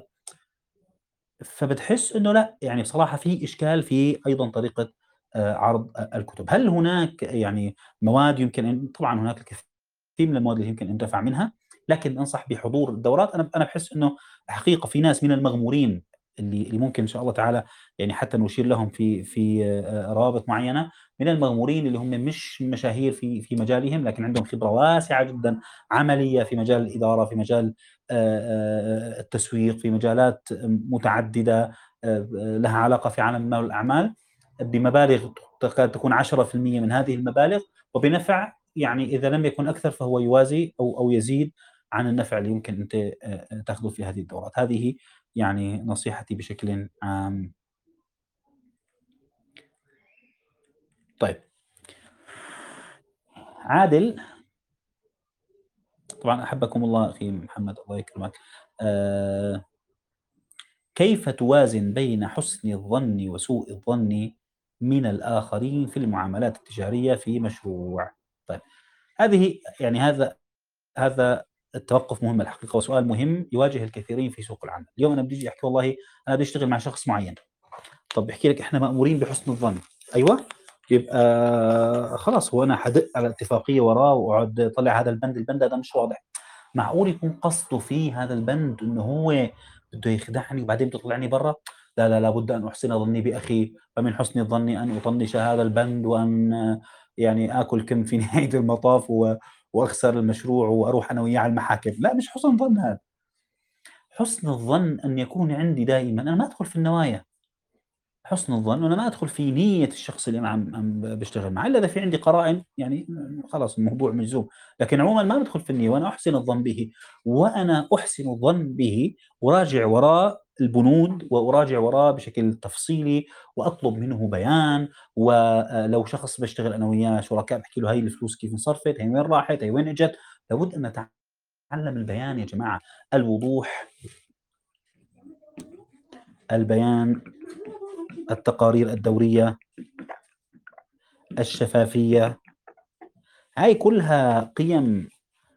فبتحس إنه لأ، يعني بصراحة في إشكال في أيضًا طريقة آآ عرض أ الكتب. هل هناك يعني مواد يمكن أن طبعًا هناك الكثير من المواد اللي يمكن أندفع منها، لكن أنصح بحضور الدورات. أنا أنا باحس إنه حقيقة في ناس من المغمورين اللي اللي ممكن إن شاء الله تعالى يعني حتى نشير لهم في في آآ روابط معيّنة، من المغمورين اللي هم مش مشاهير في في مجالهم، لكن عندهم خبرة واسعة جدًا عملية في مجال الإدارة، في مجال آآ التسويق، في مجالات متعددة آآ لها علاقة في عالم المال والأعمال، بمبالغ تكاد تكون عشرة في المئة من هذه المبالغ، وبنفع يعني إذا لم يكن أكثر فهو يوازي أو أو يزيد عن النفع اللي يمكن أنت آآ تاخذه في هذه الدورات. هذه يعني نصيحتي بشكل عام. طيب، عادل، طبعًا أحبكم الله أخي محمد، الله يكرمك. آآ كيف توازن بين حسن الظن وسوء الظن من الآخرين في المعاملات التجارية في مشروع؟ طيب، هذه يعني هذا هذا التوقف مهم الحقيقة، وسؤال مهم يواجه الكثيرين في سوق العمل. اليوم أنا بدي أجي أحكي والله أنا بدي أشتغل مع شخص معين، طب باحكي لك إحنا مأمورين بحسن الظن، أيوه، يبقى خلاص هو أنا حادق على اتفاقية وراه وأقعد أطلع هذا البند، البند هذا مش واضح. معقول يكون قصده في هذا البند إنه هو بده يخدعني وبعدين بده يطلعني برّا؟ لا، لا، لابد أن أحسن ظني بأخي، فمن حسن ظني أن أطنش هذا البند وأن يعني آكل كم في نهاية المطاف و وأخسر المشروع وأروح أنا وياه على المحاكم. لا، مش حُسن ظن هذا. حُسن الظن أن يكون عندي دائمًا، أنا ما أدخل في النوايا. حُسن الظن وأنا ما أدخل في نية الشخص اللي أنا عم عم ب باشتغل معاه، إلا إذا في عندي قرائن يعني خلاص الموضوع مجذوب، لكن عمومًا ما بادخل في النية وأنا أحسن الظن به، وأنا أحسن الظن به أراجع وراء البنود وأراجع وراه بشكل تفصيلي وأطلب منه بيان، ولو شخص باشتغل أنا وياه شركاء باحكي له هاي الفلوس كيف انصرفت، هي وين راحت، هي وين إجت، لابد أن نتعلم البيان يا جماعة، الوضوح، البيان، التقارير الدورية، الشفافية. هاي كلها قِيَم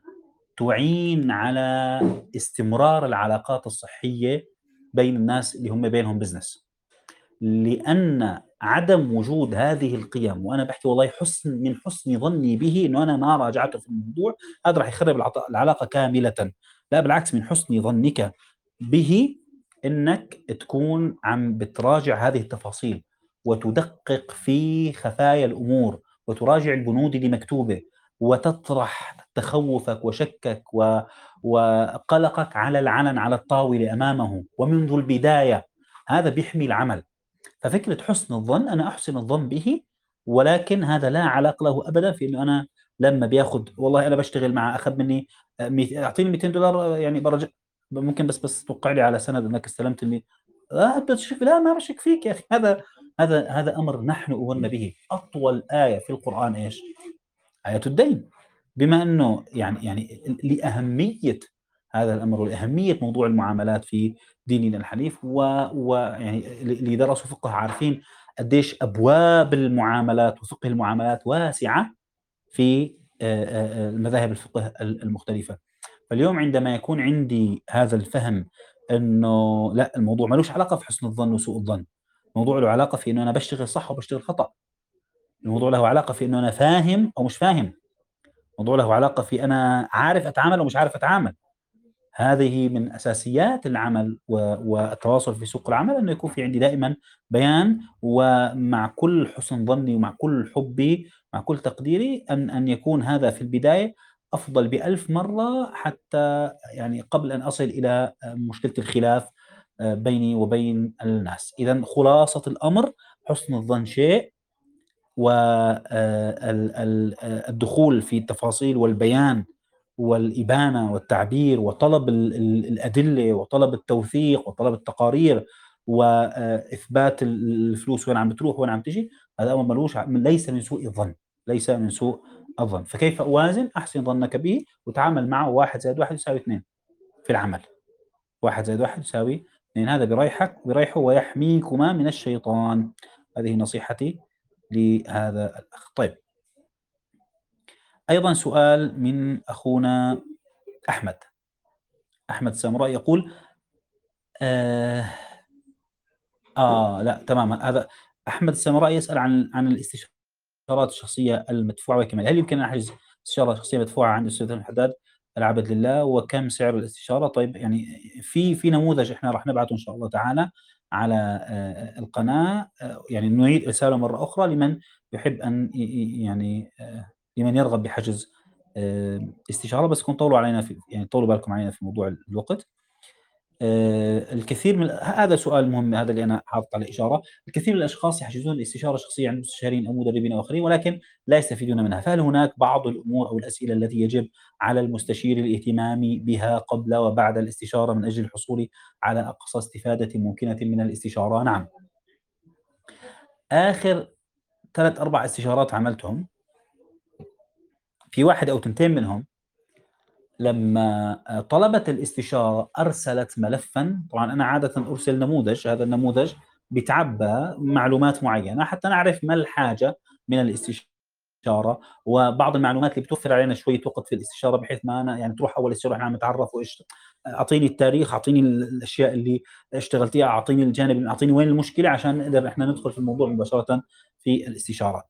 تُعين على استمرار العلاقات الصحية بين الناس اللي هم بينهم business، لأن عدم وجود هذه القِيَم وأنا باحكي والله حُسن من حُسن ظني به إنه أنا ما راجعته في الموضوع، هذا راح يخرب العط العلاقة كاملةً. لا بالعكس، من حُسن ظنك به إنك تكون عم بتراجع هذه التفاصيل، وتدقق في خفايا الأمور، وتراجع البنود اللي مكتوبة، وتطرح تخوّفك وشكّك و وقلقك على العلن على الطاولة أمامه ومنذ البداية. هذا بيحمي العمل. ففكرة حُسن الظن أنا أحسن الظن به، ولكن هذا لا علاقة له أبدًا في إنه أنا لمّا بياخد والله أنا باشتغل معاه أخد مني آآ ميت أعطيني مئتين دولار يعني بارج ممكن بس بس توقع لي على سند إنك استلمت المي آه بتشك لا ما باشك فيك يا أخي. هذا هذا هذا أمر نحن أُمرنا به. أطول آية في القرآن إيش؟ آية الدين. بما أنه يعني يعني ل لأهمية هذا الأمر ولأهمية موضوع المعاملات في ديننا الحنيف و ويعني ال اللي درسوا فقه عارفين قديش أبواب المعاملات وفقه المعاملات واسعة في آآ آآ مذاهب الفقه ال المختلفة. فاليوم عندما يكون عندي هذا الفهم إنه لأ، الموضوع ما لوش علاقة في حسن الظن وسوء الظن، الموضوع له علاقة في إنه أنا باشتغل صح وباشتغل خطأ، الموضوع له علاقة في إنه أنا فاهم أو مش فاهم. الموضوع له علاقة في أنا عارف أتعامل ومش عارف أتعامل. هذه من أساسيات العمل و والتواصل في سوق العمل، إنه يكون في عندي دائمًا بيان، ومع كل حُسن ظني ومع كل حُبّي، مع كل تقديري أن أن يكون هذا في البداية أفضل بألف مرّة حتى يعني قبل أن أصل إلى آآ مشكلة الخلاف آآ بيني وبين الناس. إذًا خلاصة الأمر حُسن الظن شيء، و آآ ال ال آآ الدخول في التفاصيل والبيان والإبانة والتعبير وطلب ال ال الأدلة وطلب التوثيق وطلب التقارير وإثبات ال الفلوس وين عم بتروح وين عم تيجي، هذا أمر ما لوش ع ليس من سوء الظن، ليس من سوء الظن. فكيف أوازن؟ أحسن ظنك به وتعامل معه واحد زائد واحد يساوي اثنين في العمل، واحد زائد واحد يساوي اثنين. هذا بيريحك بيريحه ويحميكما من الشيطان. هذه نصيحتي لهذا الأخ. طيب، أيضًا سؤال من أخونا أحمد. أحمد السامرائي يقول آآ آه، لأ تمام. هذا أحمد السامرائي يسأل عن عن الاستشارات الشخصية المدفوعة وكمال. هل يمكن أن أحجز استشارة شخصية مدفوعة عند الأستاذ الحداد العبد لله، وكم سعر الاستشارة؟ طيب يعني في في نموذج إحنا راح نبعته إن شاء الله تعالى على آآ القناة، آآ يعني نعيد إرساله مرة أخرى لمن يحب أن ي ي يعني آآ لمن يرغب بحجز آآ استشارة، بس كون طوّلوا علينا في يعني طوّلوا بالكم علينا في موضوع الوقت. آآ الكثير من هذا سؤال مهم، هذا اللي أنا حاطط عليه إشارة. الكثير من الأشخاص يحجزون استشارة شخصية عند مستشارين أو مدربين أو آخرين، ولكن لا يستفيدون منها. فهل هناك بعض الأمور أو الأسئلة التي يجب على المستشير الاهتمام بها قبل وبعد الاستشارة من أجل الحصول على أقصى استفادة ممكنة من الاستشارة؟ نعم. آخر ثلاث، أربع استشارات عملتهم، في واحد أو تنتين منهم لمّا آآ طلبت الاستشارة أرسلت ملفًا، طبعًا أنا عادةً أرسل نموذج، هذا النموذج بيتعبّى معلومات معيّنة حتى نعرف ما الحاجة من الاستشارة، وبعض المعلومات اللي بتوفّر علينا شوية وقت في الاستشارة بحيث ما أنا يعني تروح أول استشارة إحنا عم نتعرّف وإيش أعطيني التاريخ، أعطيني ال الأشياء اللي اشتغلتيها، أعطيني الجانب أعطيني وين المشكلة عشان نقدر إحنا ندخل في الموضوع مباشرةً في الاستشارة.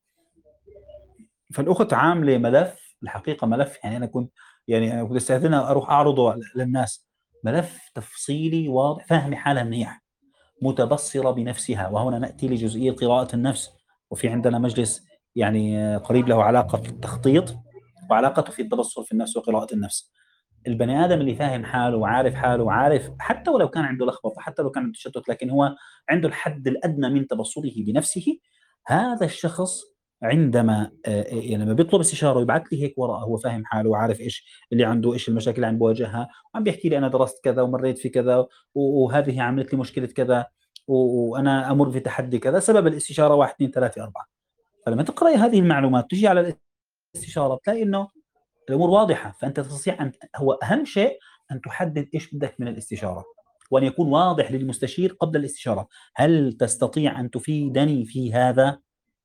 فالأخت عاملة ملف، الحقيقة ملف يعني أنا كنت يعني أنا كنت أستأذنها أروح أعرضه ل للناس، ملف تفصيلي واضح، فاهمة حالها منيح، متبصرة بنفسها، وهنا نأتي لجزئية قراءة النفس، وفي عندنا مجلس يعني آه، قريب له علاقة في التخطيط وعلاقته في التبصر في النفس وقراءة النفس. البني آدم اللي فاهم حاله وعارف حاله وعارف حتى ولو كان عنده لخبطة، حتى لو كان عنده تشتت، لكن هو عنده الحد الأدنى من تبصره بنفسه، هذا الشخص عندما آآ يعني لمّا بيطلب استشارة ويبعت لي هيك ورقة هو فاهم حاله وعارف إيش اللي عنده، إيش المشاكل اللي عم بيواجهها، وعم بيحكي لي أنا درست كذا ومرّيت في كذا و وهذه عملت لي مشكلة كذا و وأنا أمُر في تحدي كذا، سبب الاستشارة واحد، اثنين، ثلاثة، أربعة. فلمّا تقرأي هذه المعلومات تيجي على الاستشارة بتلاقي إنه الأمور واضحة، فأنت تستطيع أن هو أهم شيء أن تحدد إيش بدك من الاستشارة، وأن يكون واضح للمستشير قبل الاستشارة، هل تستطيع أن تفيدني في هذا؟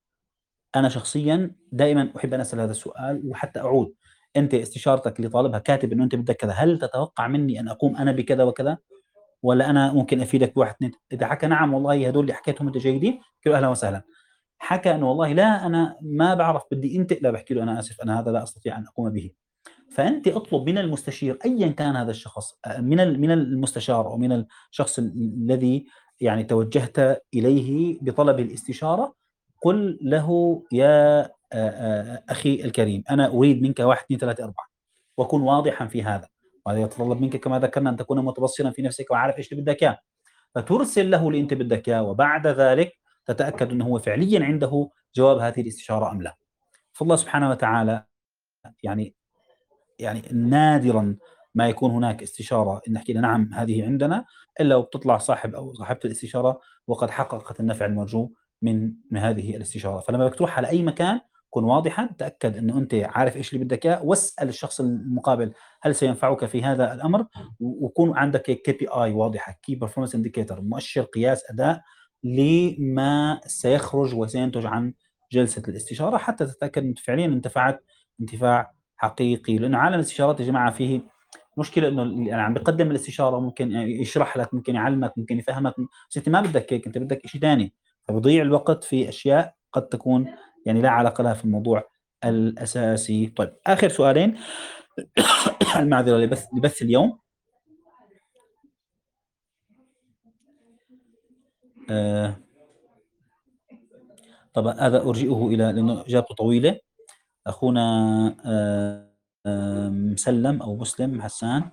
أنا شخصيًا دائمًا أحب أن أسأل هذا السؤال وحتى أعود، أنت استشارتك اللي طالبها كاتب إنه أنت بدك كذا، هل تتوقع مني أن أقوم أنا بكذا وكذا؟ والّا أنا ممكن أفيدك ب1، اثنين إذا حكى نعم والله هدول اللي حكيتهم أنت جيدين، باحكي له أهلًا وسهلًا، حكى إنه والله لا أنا ما باعرف بدي أنت، لا باحكي له أنا آسف أنا هذا لا أستطيع أن أقوم به. فأنتِ اطلب من المستشير أيًا كان هذا الشخص آآ من ال من المستشار أو من الشخص ال الذي يعني توجهت إليه بطلب الاستشارة، قل له يا آآ آآ أخي الكريم أنا أريد منك واحد، اثنين، ثلاثة، أربعة وكن واضحًا في هذا، وهذا يتطلب منك كما ذكرنا أن تكون متبصرًا في نفسك وعارف إيش اللي بدك إياه، فترسل له اللي أنت بدك إياه وبعد ذلك تتأكد أنه هو فعليًا عنده جواب هذه الاستشارة أم لا. فالله سبحانه وتعالى يعني يعني نادرًا ما يكون هناك استشارة إن نحكي له نعم هذه عندنا، إلا وبتطلع صاحب أو صاحبة الاستشارة وقد حققت النفع المرجو من من هذه الاستشارة، فلمّا بدك تروح على أي مكان كن واضحًا، تأكد إنه أنت عارف إيش اللي بدك إياه، واسأل الشخص المقابل هل سينفعك في هذا الأمر، و ويكون عندك كي بي آي واضحة Key Performance Indicator مؤشر قياس أداء لما سيخرج وسينتج عن جلسة الاستشارة، حتى تتأكد أنت فعليًا انتفعت انتفاع حقيقي، لأنه عالم الاستشارات يا جماعة فيه مشكلة إنه اللي عم بيقدّم الاستشارة ممكن ي يشرح لك، ممكن يعلمك، ممكن يفهمك، بس أنت ما بدك هيك، أنت بدك إشي تاني، فبيضيع الوقت في أشياء قد تكون يعني لا علاقة لها في الموضوع الأساسي. طيب آخر سؤالين المعذرة لبث لبث اليوم. آآ طبعًا هذا أرجئه إلى لأنه إجابته طويلة. أخونا آآ مسلم أو مسلم حسان.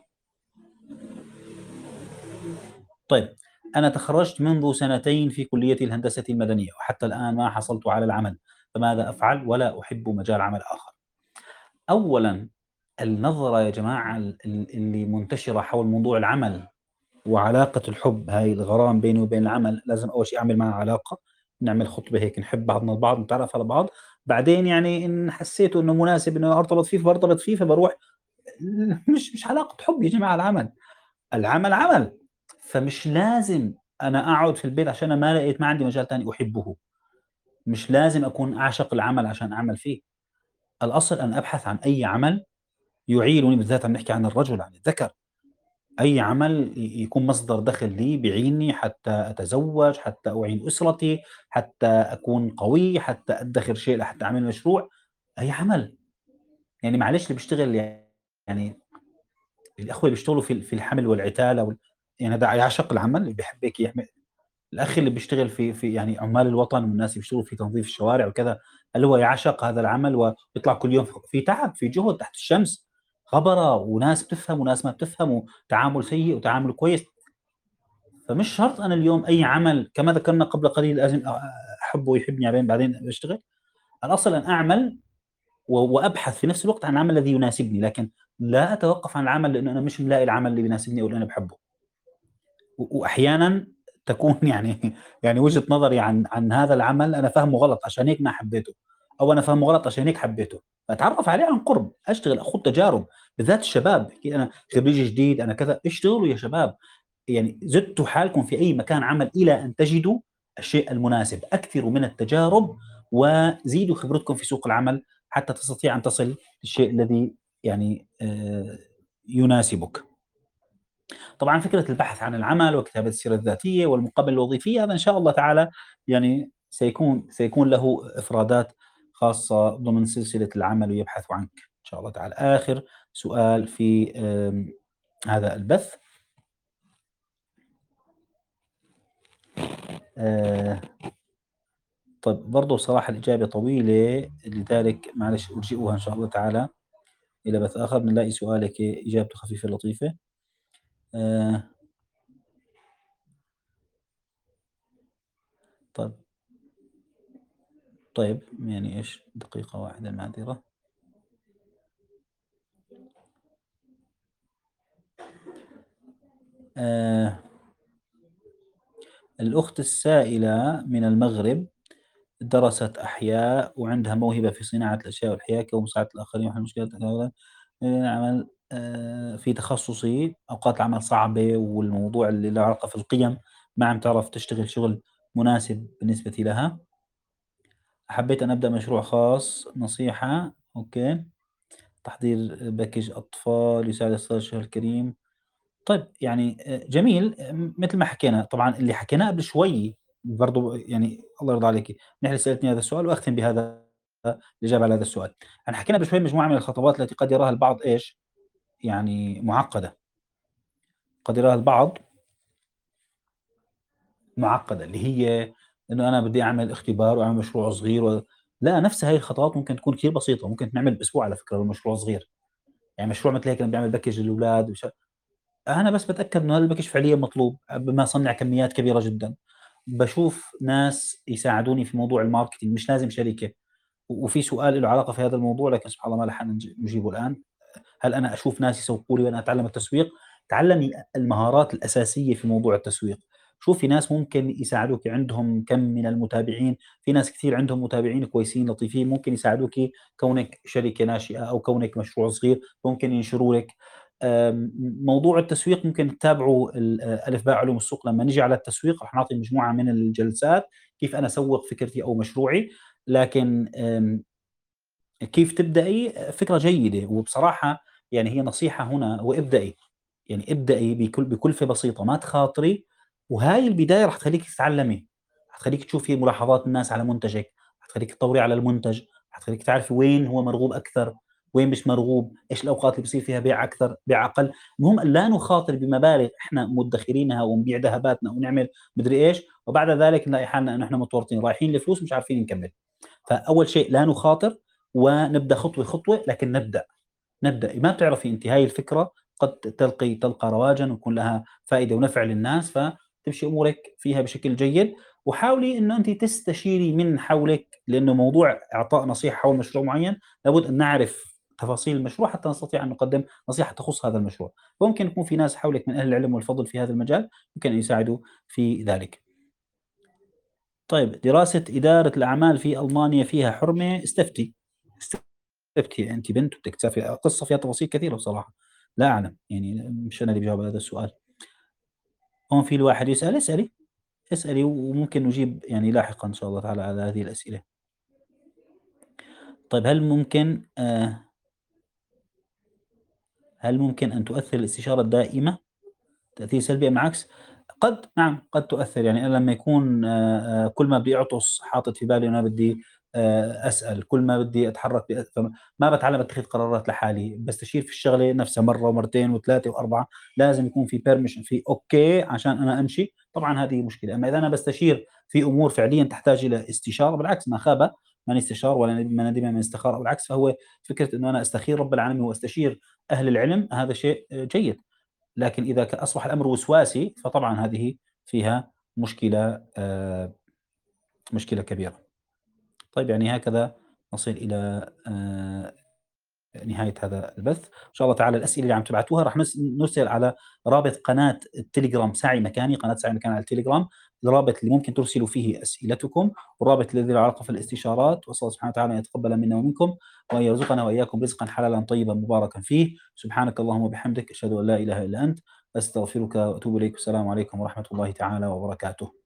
طيب، أنا تخرّجت منذ سنتين في كلية الهندسة المدنية، وحتى الآن ما حصلت على العمل، فماذا أفعل؟ ولا أحب مجال عمل آخر. أولًا النظرة يا جماعة ال ال اللي منتشرة حول موضوع العمل وعلاقة الحب، هاي الغرام بيني وبين العمل، لازم أول شي أعمل معها علاقة، نعمل خطبة هيك نحب بعضنا البعض، نتعرف على بعض، بعدين يعني إن حسيته إنه مناسب إنه أرتبط فيه فبارتبط فيه، فباروح مش مش علاقة حب يا جماعة العمل. العمل عمل، فمش لازم أنا أقعد في البيت عشان أنا ما لقيت ما عندي مجال تاني أحبه، مش لازم أكون أعشق العمل عشان أعمل فيه، الأصل أن أبحث عن أي عمل يعينني، بالذات عم نحكي عن الرجل عن الذكر، أي عمل ي يكون مصدر دخل لي بيعينني حتى أتزوج، حتى أعين أسرتي، حتى أكون قوي، حتى أدخر شيء لحتى أعمل مشروع، أي عمل، يعني معلش اللي بيشتغل يعني الأخوة اللي بيشتغلوا في ال في الحمل والعتالة وال يعني ده يعشق العمل، اللي بيحب هيك يعمل. الأخ اللي بيشتغل في في يعني عمال الوطن والناس اللي بيشتغلوا في تنظيف الشوارع وكذا، هل هو يعشق هذا العمل ويطلع كل يوم ف في تعب، في جهد تحت الشمس، خبرة وناس بتفهم وناس ما بتفهم وتعامل سيء وتعامل كويس، فمش شرط أنا اليوم أي عمل كما ذكرنا قبل قليل لازم أ أحبه ويحبني بعدين بعدين باشتغل، الأصل أن أعمل و وأبحث في نفس الوقت عن العمل الذي يناسبني، لكن لا أتوقف عن العمل لأنه أنا مش ملاقي العمل اللي بيناسبني أو اللي أنا باحبه. و وأحيانًا تكون يعني يعني وجهة نظري عن عن هذا العمل أنا فاهمه غلط عشان هيك ما حبيته، أو أنا فاهمه غلط عشان هيك حبيته، فأتعرّف عليه عن قُرب، أشتغل، أخوض تجارب، بالذات الشباب، احكي أنا خريج جديد، أنا كذا، اشتغلوا يا شباب، يعني زدتوا حالكم في أي مكان عمل إلى أن تجدوا الشيء المناسب، أكثروا من التجارب وزيدوا خبرتكم في سوق العمل حتى تستطيع أن تصل للشيء الذي يعني آآ يناسبك. طبعًا فكرة البحث عن العمل وكتابة السيرة الذاتية والمقابلة الوظيفية هذا إن شاء الله تعالى يعني سيكون سيكون له إفرادات خاصة ضمن سلسلة العمل يبحث عنك إن شاء الله تعالى. آخر سؤال في آمم هذا البث. آآ طيب برضه بصراحة الإجابة طويلة، لذلك معلش أرجئها إن شاء الله تعالى إلى بث آخر، بنلاقي سؤالِك إجابته خفيفة لطيفة. آآ طيب، طيب يعني إيش دقيقة واحدة معذرة. آآ الأخت السائلة من المغرب درست أحياء وعندها موهبة في صناعة الأشياء والحياكة ومساعدة الآخرين وحل مشكلات العمل آآ في تخصصي أوقات العمل صعبة والموضوع اللي له علاقة في القِيَم ما عم تعرف تشتغل شغل مناسب بالنسبة لها. حبيت أن أبدأ مشروع خاص، نصيحة، أوكي، تحضير باكيج أطفال يساعد إصدار الشهر الكريم. طيب يعني آآ جميل، م مثل ما حكينا طبعًا اللي حكيناه قبل شوي برضه يعني الله يرضى عليكِ، منيح اللي سألتني هذا السؤال وأختم بهذا الإجابة على هذا السؤال. إحنا حكينا قبل شوي مجموعة من الخطوات التي قد يراها البعض إيش، يعني معقدة، قد يراها البعض معقدة، اللي هي إنه أنا بدي أعمل اختبار وأعمل مشروع صغير و لأ، نفس هاي الخطوات ممكن تكون كتير بسيطة، ممكن تنعمل بأسبوع على فكرة لو المشروع صغير، يعني مشروع مثل هيك أنا بدي أعمل باكيج للأولاد وش أنا بس باتأكد إنه هذا الباكيج فعليًا مطلوب قبل ما أصنّع كميات كبيرة جدًا. باشوف ناس يساعدوني في موضوع الmarketing مش لازم شركة، و وفي سؤال له علاقة في هذا الموضوع لكن سبحان الله ما لحقنا نج نجيبه الآن. هل أنا أشوف ناس يسوقوا لي وأنا أتعلم التسويق؟ تعلّمي المهارات الأساسية في موضوع التسويق، شوفي ناس ممكن يساعدوكِ عندهم كم من المتابعين، في ناس كتير عندهم متابعين كويسين لطيفين ممكن يساعدوكِ كونِك شركة ناشئة أو كونِك مشروع صغير ممكن ينشروا لِك. آمم، موضوع التسويق ممكن تتابعوا ال آآ، ألف باء علوم السوق لمّا نيجي على التسويق راح نعطي مجموعة من الجلسات كيف أنا أسوّق فكرتي أو مشروعي، لكن آمم كيف تبدأي؟ فكرة جيدة، وبصراحة يعني هي نصيحة هنا وابدئي، يعني ابدئي بكل بكلفة بسيطة، ما تخاطري، وهاي البداية راح تخلّيكِ تتعلمي، راح تخلّيكِ تشوفي ملاحظات الناس على منتجِك، راح تخلّيكِ تطوّري على المنتج، راح تخلّيكِ تعرفي وين هو مرغوب أكثر، وين مش مرغوب، إيش الأوقات اللي بيصير فيها بيع أكثر، بيع أقل، المهم أن لا نخاطر بمبالغ إحنا مدخرينها ونبيع ذهباتنا ونعمل مدري إيش، وبعد ذلك نلاقي حالنا إنه إحنا متورطين رايحين لفلوس مش عارفين نكمّل. فأول شيء لا نخاطر، ونبدأ خطوة، خطوة، لكن نبدأ، نبدأ، ما بتعرفي أنتِ هاي الفكرة قد تلقي تلقى رواجًا ويكون لها فائدة ونفع للناس، فتمشي أمورِك فيها بشكل جيد، وحاولي إنه أنتِ تستشيري من حولِك، لأنه موضوع إعطاء نصيحة حول مشروع معين لابد أن نعرف تفاصيل المشروع حتى نستطيع أن نقدم نصيحة تخص هذا المشروع، ممكن يكون في ناس حولِك من أهل العلم والفضل في هذا المجال، يمكن أن يساعدوا في ذلك. طيب دراسة إدارة الأعمال في ألمانيا فيها حرمة؟ استفتي، استفتي أنتِ بنت وبدِك تسافري قصة فيها تفاصيل كثيرة بصراحة، لا أعلم، يعني مش أنا اللي باجاوب على هذا السؤال. هون في الواحد يسأل، اسألي، اسألي وممكن نجيب يعني لاحقًا إن شاء الله تعالى على هذه الأسئلة. طيب هل ممكن آآ هل ممكن أن تؤثر الاستشارة الدائمة تأثير سلبي أم العكس؟ قد، نعم، قد تؤثّر، يعني أنا لمّا يكون آآ، كل ما بدي أعطس حاطط في بالي إن أنا بدي آآ، أسأل، كل ما بدي أتحرّك ب فم ما باتعلّم أتخذ قرارات لحالي، باستشير في الشغلة نفسها مرّة ومرتين وثلاثة وأربعة لازم يكون في permission في أوكي عشان أنا أمشي، طبعًا هذه مشكلة، أمّا إذا أنا باستشير في أمور فعليًا تحتاج إلى استشارة بالعكس ما خاب من استشار ولا ند من ندم من استخار، أو بالعكس فهو فكرة إنه أنا أستخير رب العالمين وأستشير أهل العلم هذا شيء آه، جيد. لكن إذا ك أصبح الأمر وسواسي، فطبعًا هذه فيها مشكلة آآ مشكلة كبيرة. طيب يعني هكذا نصل إلى آآ نهاية هذا البث. إن شاء الله تعالى الأسئلة اللي عم تبعتوها راح نس نرسل على رابط قناة التليجرام سعي مكاني، قناة سعي مكاني على التليجرام، الرابط اللي ممكن ترسلوا فيه أسئلتكم، والرابط الذي له علاقة في الاستشارات. وأسأل الله سبحانه وتعالى أن يتقبل منا ومنكم، وأن يرزقنا وإياكم رزقا حلالا طيبا مباركا فيه. سبحانك اللهم وبحمدك، أشهد أن لا إله إلا أنت، أستغفرك وأتوب إليك. والسلام عليكم ورحمة الله تعالى وبركاته.